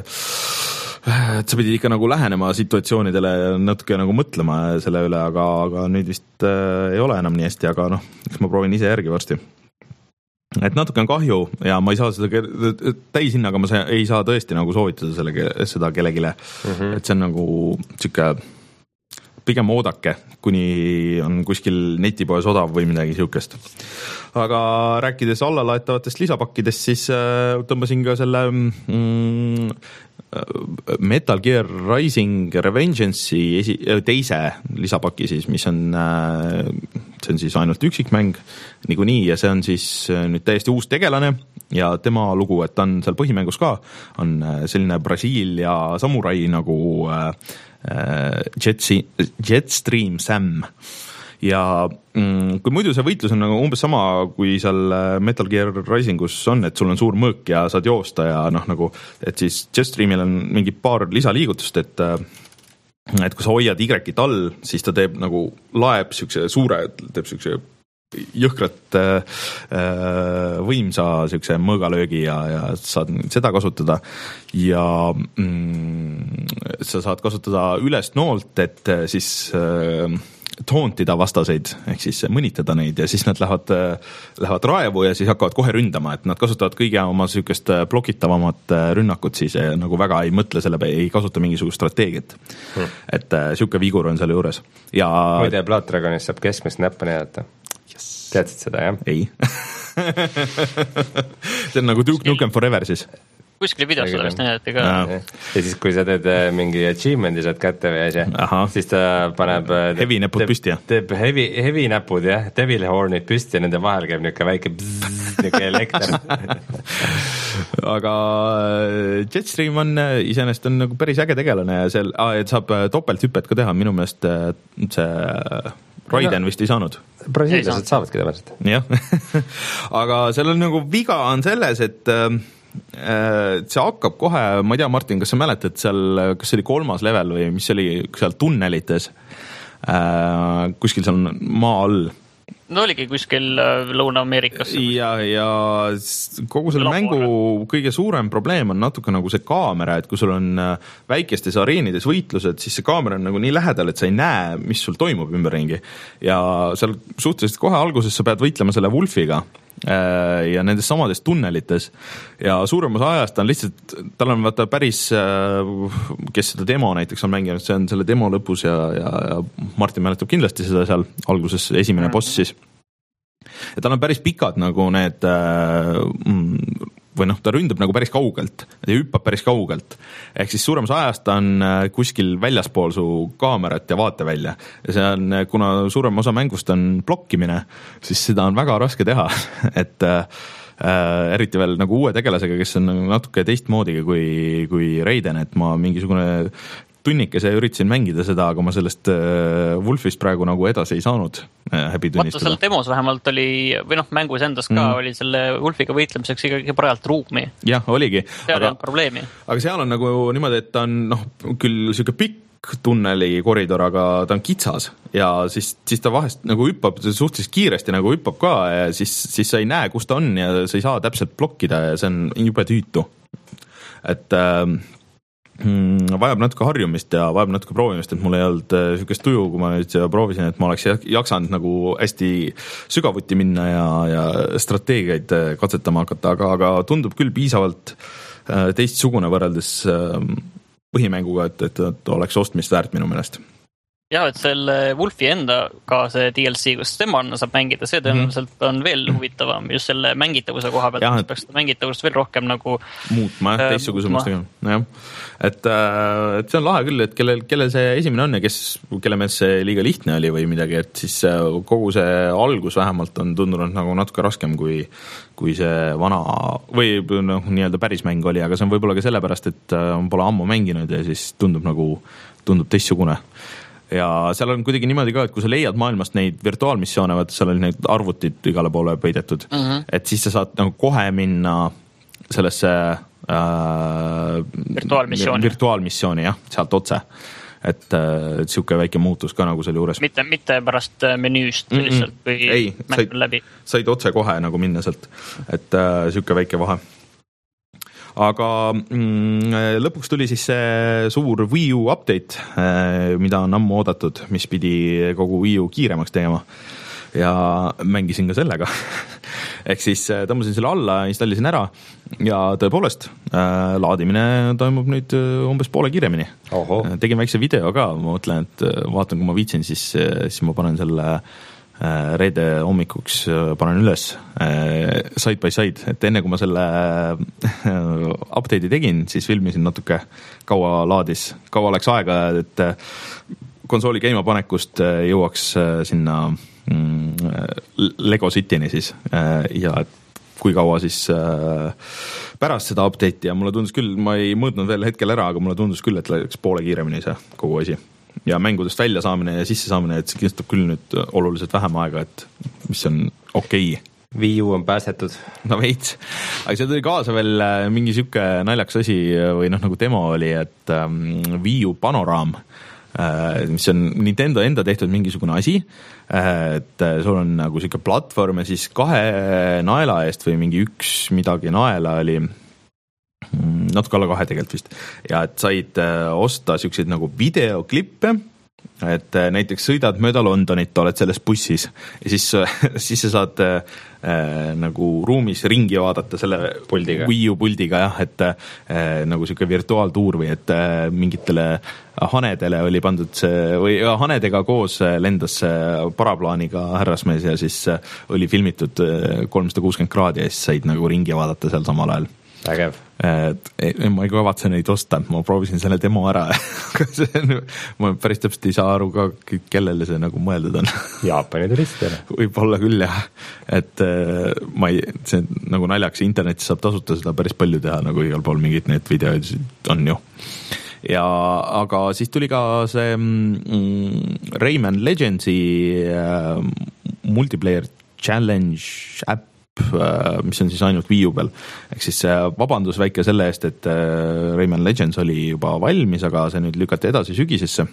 et sa pidid ikka nagu lähenema situatsioonidele ja natuke nagu mõtlema selle üle, aga, aga nüüd vist äh, ei ole enam nii hästi, aga noh, eks ma proovin ise järgi varsti. Et natuke on kahju ja ma ei saa seda täishinnaga, ma ei saa tõesti nagu soovitada selle, seda kellegile, mm-hmm. et see on nagu siuke pigem oodake, kuni on kuskil netipoes odav või midagi siukest. Aga rääkides allalaetavatest lisapakkidest, siis äh, tõmbasin ka selle mm, Metal Gear Rising Revengeance'i esi, teise lisapaki siis, mis on, äh, see on siis ainult üksikmäng niikuinii ja see on siis nüüd täiesti uus tegelane ja tema lugu, et ta on seal põhimängus ka, on selline Brasiilia samurai nagu äh, Jet, Jetstream Sam ja mm, kui muidu see võitlus on nagu umbes sama kui seal Metal Gear Risingus on, et sul on suur mõõk ja saad joosta ja noh nagu, et siis Jetstreamil on mingi paar lisaliigutust, et et kui sa hoiad Y-it all, siis ta teeb nagu laeb siukse suure, teeb siukse jõhkrat äh, võimsa siukse mõõgalöögi ja, ja saad seda kasutada ja mm, sa saad kasutada ülest noolt, et siis äh, toontida vastaseid, ehk siis mõnitada neid ja siis nad lähevad, lähevad raevu ja siis hakkavad kohe ründama, et nad kasutavad kõige oma sükest blokitavamat rünnakut siis ja nagu väga ei mõtle selle peale, ei kasuta mingisugust strateegiat hmm.. et siuke vigur on selle juures. Ja muide, Blood Dragonis saab keskmist näppu näidata. Yes. Teadsid seda, jah? Ei. see on nagu Duke Nukem Forever siis. Kuskil videos sellest näidati ka. Ja. ja siis, kui sa teed mingi achievement'i saad kätte või asja, siis ta paneb heavy näpud teeb, püsti, jah? Teeb heavy, heavy näpud, jah, devil hornid püsti ja nende vahel käib niuke väike bzzz, niuke elekter. Aga Jetstream on iseenesest on nagu päris äge tegelane ja seal ah, et saab topelthüppet ka teha, minu meelest see Raiden vist ei saanud. Brasiiliased saavadki täpselt. Jah, aga seal on nagu viga on selles, et see hakkab kohe, ma ei tea, Martin, kas sa mäletad seal, kas see oli kolmas level või mis oli seal tunnelites, kuskil seal maa all? No oligi kuskil Lõuna-Ameerikas. Ja, ja kogu selle mängu kõige suurem probleem on natuke nagu see kaamera, et kui sul on väikestes areenides võitlused, siis see kaamera on nagu nii lähedal, et sa ei näe, mis sul toimub ümberringi. Ja seal suhteliselt kohe alguses sa pead võitlema selle Wolfiga ja nendes samades tunnelites ja suurem osa ajast on lihtsalt, tal on vaata päris, kes seda demo näiteks on mänginud, see on selle demo lõpus ja, ja, ja Martin mäletab kindlasti seda seal alguses esimene boss siis. Ja tal on päris pikad nagu need või noh, ta ründab nagu päris kaugelt ja hüppab päris kaugelt. Ehk siis suurem osa ajast on kuskil väljaspool su kaamerat ja vaatevälja. Ja see on, kuna suurem osa mängust on blokkimine, siis seda on väga raske teha. Et äh, eriti veel nagu uue tegelasega, kes on natuke teistmoodi kui, kui Raiden, et ma mingisugune tunnikese üritasin mängida seda, aga ma sellest äh, Wolfist praegu nagu edasi ei saanud äh, häbi tunnistada. Vaata, seal demos vähemalt oli, või noh, mängus endas ka mm. oli selle Wolfiga võitlemiseks ikkagi parajalt ruumi. Jah, oligi. Seal aga, on probleemi. Aga seal on nagu niimoodi, et ta on noh, küll siuke pikk tunneli koridor, aga ta on kitsas ja siis, siis ta vahest nagu hüppab suhteliselt kiiresti nagu hüppab ka ja siis, siis sa ei näe, kus ta on ja sa ei saa täpselt blokkida ja see on jube tüütu. Et äh, vajab natuke harjumist ja vajab natuke proovimist, et mul ei olnud sükest tuju, kui ma nüüd proovisin, et ma oleks jaksanud nagu hästi sügavuti minna ja, ja strateegiaid katsetama hakata, aga, aga tundub küll piisavalt teistsugune võrreldes põhimänguga, et, et, et oleks ostmist väärt minu meelest. jah, et selle Wolfi enda ka see D L C, kus tema saab mängida, see tõenäoliselt on veel huvitavam just selle mängitavuse koha pealt, mis peaks seda mängitavust veel rohkem nagu muutma, jah, teistsugusemaks tegema. Jah. Et, et see on lahe küll, et kellel, kellel see esimene on ja kes, kelle meelest see liiga lihtne oli või midagi, et siis kogu see algus vähemalt on tundunud nagu natuke raskem kui, kui see vana või noh, nii-öelda päris mäng oli, aga see on võib-olla ka sellepärast, et pole ammu mänginud ja siis tundub nagu, tundub teistsugune. Ja seal on kuidagi niimoodi ka, et kui sa leiad maailmast neid virtuaalmissioone, vaata seal oli neid arvutid igale poole peidetud, mm-hmm. et siis sa saad nagu kohe minna sellesse äh, virtuaalmissiooni. virtuaalmissiooni, jah, sealt otse. Et, et siuke väike muutus ka nagu selle juures. Mitte, mitte pärast menüüst mm-mm. lihtsalt või ei, said, läbi. Said otse kohe nagu minna sealt, et äh, siuke väike vahe. Aga mm, lõpuks tuli siis see suur Wii U update, mida on ammu oodatud, mis pidi kogu Wii U kiiremaks tegema ja mängisin ka sellega. Ehk siis tõmbasin selle alla, installisin ära ja tõepoolest laadimine toimub nüüd umbes poole kiiremini. Oho. Tegin väikse video ka, ma mõtlen, et vaatan, kui ma viitsin, siis, siis ma panen selle reede hommikuks panen üles side by side, et enne kui ma selle update'i tegin, siis filmisin natuke, kaua laadis, kaua läks aega, et konsooli käima panekust jõuaks sinna Lego Cityni siis ja et kui kaua siis pärast seda update'i ja mulle tundus küll, ma ei mõõtnud veel hetkel ära, aga mulle tundus küll, et läks poole kiiremini see kogu asi. Ja mängudest välja saamine ja sisse saamine, et see kindlustab küll nüüd oluliselt vähem aega, et mis on okei. Wii U on päästetud. No veits. Aga see tuli kaasa veel mingi siuke naljaks asi või noh, nagu demo oli, et um, Wii U panoraam, uh, mis on Nintendo enda tehtud mingisugune asi, uh, et sul on nagu siuke platvorm ja siis kahe naela eest või mingi üks midagi naela oli natuke alla kahe tegelikult vist ja et said osta siukseid nagu videoklippe, et näiteks sõidad mööda Londonit, oled selles bussis ja siis, siis sa saad äh, nagu ruumis ringi vaadata selle puldiga. Wii U puldiga jah, et äh, nagu siuke virtuaaltuur või et äh, mingitele hanedele oli pandud see või hanedega koos lendas paraplaaniga härrasmees ja siis oli filmitud kolmsada kuuskümmend kraadi ja siis said nagu ringi vaadata seal samal ajal. Ägev. Et, ma ei kavatse neid osta, ma proovisin selle demo ära ma päris täpselt ei saa aru ka, kellele see nagu mõeldud on. Jaapani turistidele. Võib-olla küll jah, et ma ei, see nagu naljaks internetis saab tasuta seda päris palju teha, nagu igal pool mingid need videod on ju. Ja, aga siis tuli ka see mm, Rayman Legendsi äh, multiplayer challenge app, mis on siis ainult Wii U peal. Ehk siis vabandus väike selle eest, et Rayman Legends oli juba valmis, aga see nüüd lükati edasi sügisesse.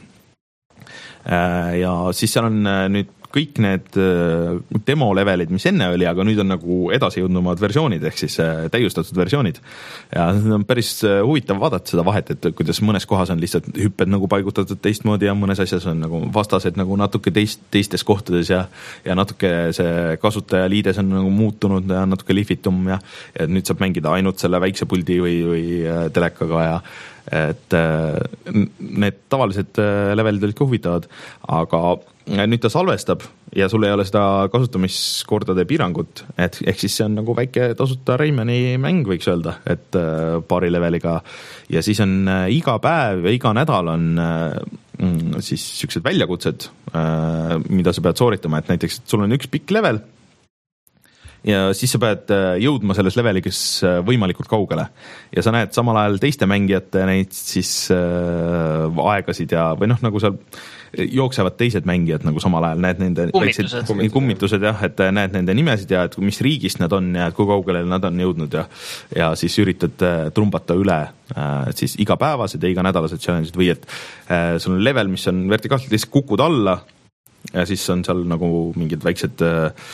Ja siis seal on nüüd kõik need demo levelid, mis enne oli, aga nüüd on nagu edasi jõudnumad versioonid, ehk siis täiustatud versioonid. Ja see on päris huvitav vaadata seda vahet, et kuidas mõnes kohas on lihtsalt hüpped nagu paigutatud teistmoodi ja mõnes asjas on nagu vastased nagu natuke teist, teistes kohtades ja, ja natuke see kasutajaliides on nagu muutunud ja natuke lihvitum ja, ja nüüd saab mängida ainult selle väikse puldi või, või telekaga ja et need tavalised levelid olid ka huvitavad, aga nüüd ta salvestab ja sul ei ole seda kasutamiskordade piirangut, et ehk siis see on nagu väike tasuta Raymani mäng, võiks öelda, et paari leveliga ja siis on iga päev ja iga nädal on siis siuksed väljakutsed, mida sa pead sooritama, et näiteks et sul on üks pikk level ja siis sa pead jõudma selles levelikes võimalikult kaugele ja sa näed samal ajal teiste mängijate neid siis äh, aegasid ja või noh, nagu seal jooksevad teised mängijad nagu samal ajal näed nende kummitused, väiksed, kummitused jah, et näed nende nimesid ja et mis riigist nad on ja et kui kaugele nad on jõudnud ja, ja siis üritad trumbata üle äh, siis igapäevased ja iganädalased challenge'id või et äh, sul on level, mis on vertikaalselt, lihtsalt kukud alla ja siis on seal nagu mingid väiksed äh,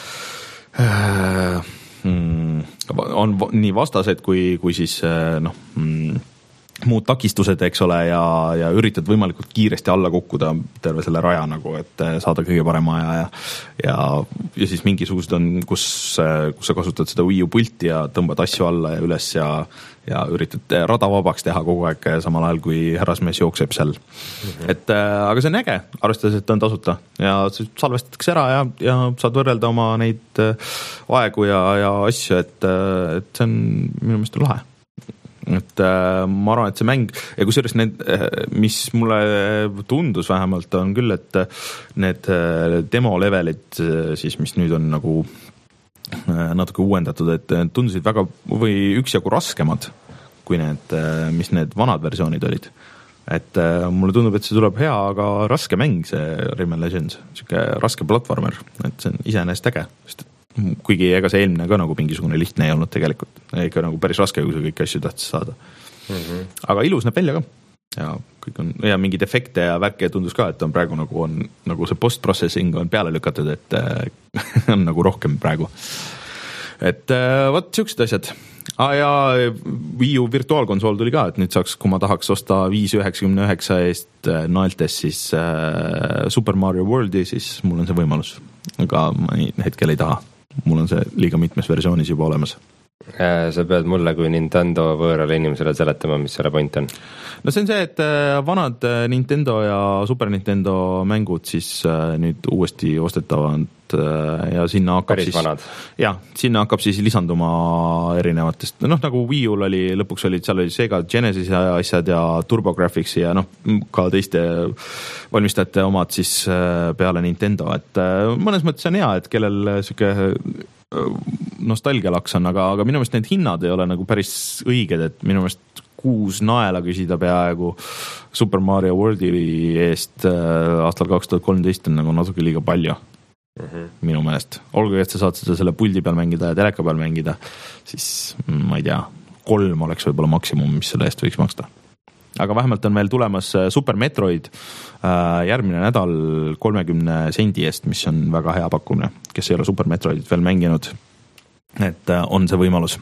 on nii vastased kui, kui siis noh, muud takistused, eks ole, ja, ja üritad võimalikult kiiresti alla kukkuda terve selle raja nagu, et saada kõige parema aja ja ja, ja siis mingisugused on, kus, kus sa kasutad seda Wii U pulti ja tõmbad asju alla ja üles ja, ja üritad rada vabaks teha kogu aeg samal ajal, kui härrasmees jookseb seal. Mm-hmm. Et aga see on äge, arvestades, et on tasuta ja salvestatakse ära ja, ja saad võrrelda oma neid aegu ja, ja asju, et, et see on minu meelest lahe. Et äh, ma arvan, et see mäng ja kusjuures need, mis mulle tundus vähemalt on küll, et need demo levelid siis, mis nüüd on nagu natuke uuendatud, et tundusid väga või üksjagu raskemad kui need, mis need vanad versioonid olid. Et äh, mulle tundub, et see tuleb hea, aga raske mäng, see Rayman Legends, siuke raske platvormer, et see on iseenesest äge, sest kuigi ega see eelmine ka nagu mingisugune lihtne ei olnud tegelikult, ikka nagu päris raske, kui sa kõiki asju tahtis saada. Mm-hmm. Aga ilus näeb välja ka ja kõik on, ja mingid efekte ja värke tundus ka, et on praegu nagu on, nagu see post-processing on peale lükatud, et äh, on nagu rohkem praegu. Et äh, võt siuksed asjad. Ah, ja Wii U virtuaalkonsool tuli ka, et nüüd saaks, kui ma tahaks osta viis üheksakümne üheksa eest naeltes siis äh, Super Mario Worldi, siis mul on see võimalus. Aga ma hetkel ei taha. Mul on see liiga mitmes versioonis juba olemas. Sa pead mulle kui Nintendo võõrale inimesele seletama, mis selle point on? No see on see, et vanad Nintendo ja Super Nintendo mängud siis nüüd uuesti ostetavad ja sinna hakkab päris siis... vanad? Jah, sinna hakkab siis lisanduma erinevatest, noh nagu Wii U oli, lõpuks olid, seal oli Sega Genesis asjad ja TurboGrafxi ja noh, ka teiste valmistajate omad siis peale Nintendo, et mõnes mõttes on hea, et kellel siuke nostalgialaks on, aga, aga minu meelest need hinnad ei ole nagu päris õiged, et minu meelest kuus naela küsida peaaegu Super Mario Worldi eest aastal kaks tuhat kolmteist on nagu natuke liiga palju. Mm-hmm. Minu meelest. Olgu, et sa saad seda selle puldi peal mängida ja teleka peal mängida, siis ma ei tea, kolm oleks võib-olla maksimum, mis selle eest võiks maksta. Aga vähemalt on meil tulemas Super Metroid järgmine nädal kolmekümne sendi eest, mis on väga hea pakkumine, kes ei ole Super Metroidit veel mänginud, et on see võimalus.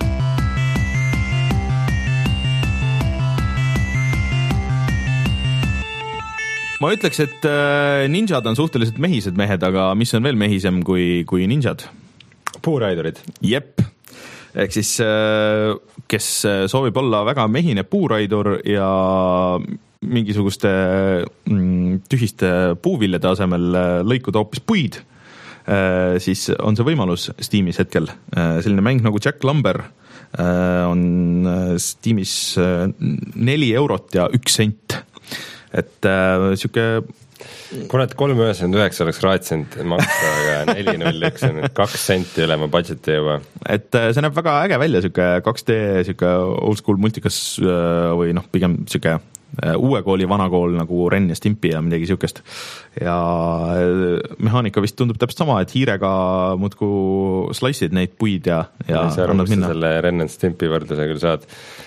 Ma ütleks, et ninjad on suhteliselt mehised mehed, aga mis on veel mehisem kui, kui ninjad? Puuraidurid. Jep. Ehk siis, kes soovib olla väga mehine puuraidur ja mingisuguste tühiste puuviljade asemel lõikuda hoopis puid, siis on see võimalus Steamis hetkel. Selline mäng nagu Jack Lumber on Steamis neli eurot ja üks sent. Et äh, siuke... Kuna et kolm üheksakümmend üheksa oleks raatsinud maksa, aga neli null üks on kaks senti üle ma budgeti juba. Et see näeb väga äge välja, siuke kaks D, siuke old school multikas või noh, pigem siuke uue kooli, vana kool nagu Ren ja Stimpy ja midagi siukest. Ja mehaanika vist tundub täpselt sama, et hiirega muudku slice'id neid puid ja, ja see arvab, et selle Ren ja Stimpy võrdluse küll saad.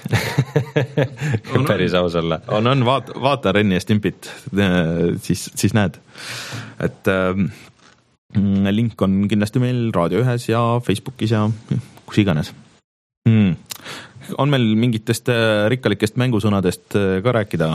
Päris aus olla. On, on, vaata, vaata Ren ja Stimpyt, siis, siis näed. Et äh, link on kindlasti meil Raadio ühes ja Facebookis ja kus iganes. Hmm. On meil mingitest rikkalikest mängusõnadest ka rääkida?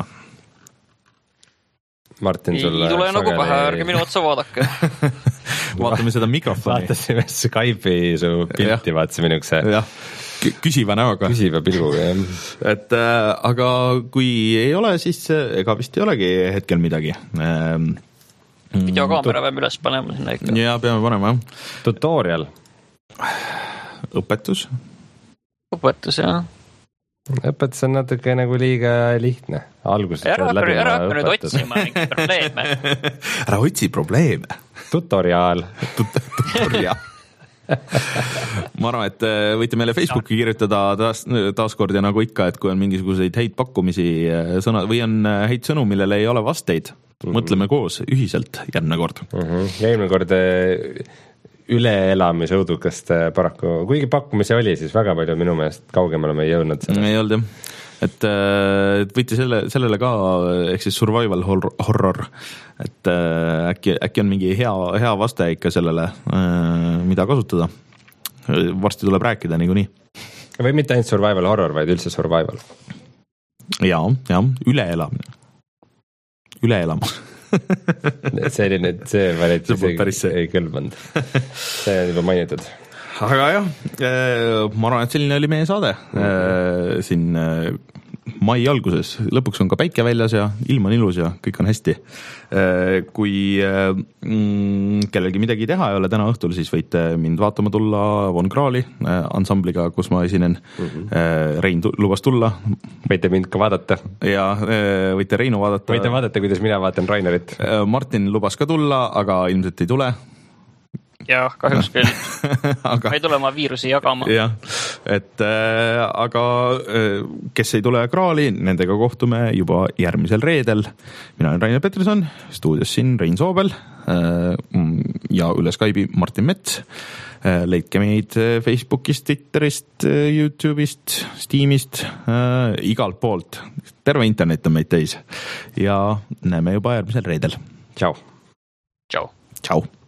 Martin, sulle ei tule nagu pähe, ärge minu otsa vaadake. Vaatame seda mikrofoni. Vaatasime Skype'i su pilti, vaatasime niukse küsiva näoga. Küsiva pilguga, jah. Et äh, aga kui ei ole, siis ega vist ei olegi hetkel midagi. Ähm, Videokaamera peame üles panema sinna ikka. Ja, peame panema, jah. Tutorial. Õpetus. Õpetus, jah. Õpetus on natuke nagu liiga lihtne. Alguses ära hakka ära nüüd otsima mingi probleeme. Ära otsi probleeme. Tutorial. Tutorial. Ma arvan, et võite meile Facebooki kirjutada taas, taaskord ja nagu ikka, et kui on mingisuguseid häid pakkumisi sõna, või on häid sõnu, millele ei ole vasteid, mm-hmm. mõtleme koos ühiselt järgmine kord. Mm-hmm. Järgmine kord üleelamise õudukast paraku, kuigi pakkumisi oli, siis väga palju minu meelest kaugemale me ei jõudnud selle. Ei olnud, jah. Et, et võite selle, sellele ka, ehk siis survival horror, et äkki, äkki on mingi hea, hea vaste ikka sellele, mida kasutada. Varsti tuleb rääkida niikuinii. Või mitte ainult survival horror, vaid üldse survival. ja, ja üleelamine, üleelama see oli nüüd, see variant see ei kõlbanud, see on juba mainitud. Aga jah, ma arvan, et selline oli meie saade mm-hmm. siin mai alguses, lõpuks on ka päike väljas ja ilm on ilus ja kõik on hästi. Kui mm, kellelgi midagi teha ei ole täna õhtul, siis võite mind vaatama tulla Von Krahli ansambliga, kus ma esinen. Mm-hmm. Rein lubas tulla. Võite mind ka vaadata. Ja võite Reinu vaadata. Võite vaadata, kuidas mina vaatan Rainerit. Martin lubas ka tulla, aga ilmselt ei tule. Jah, kahjuks küll. aga... ma ei tule oma viirusi jagama. Jah, et äh, aga äh, kes ei tule Krahli, nendega kohtume juba järgmisel reedel. Mina olen Rainer Peterson, stuudios siin Rein Soobel äh, ja üle Skype'i Martin Mets. Äh, leidke meid Facebookist, Twitterist, YouTube'ist, Steamist, äh, igalt poolt. Terve internet on meid täis ja näeme juba järgmisel reedel. Tšau. Tšau. Tšau.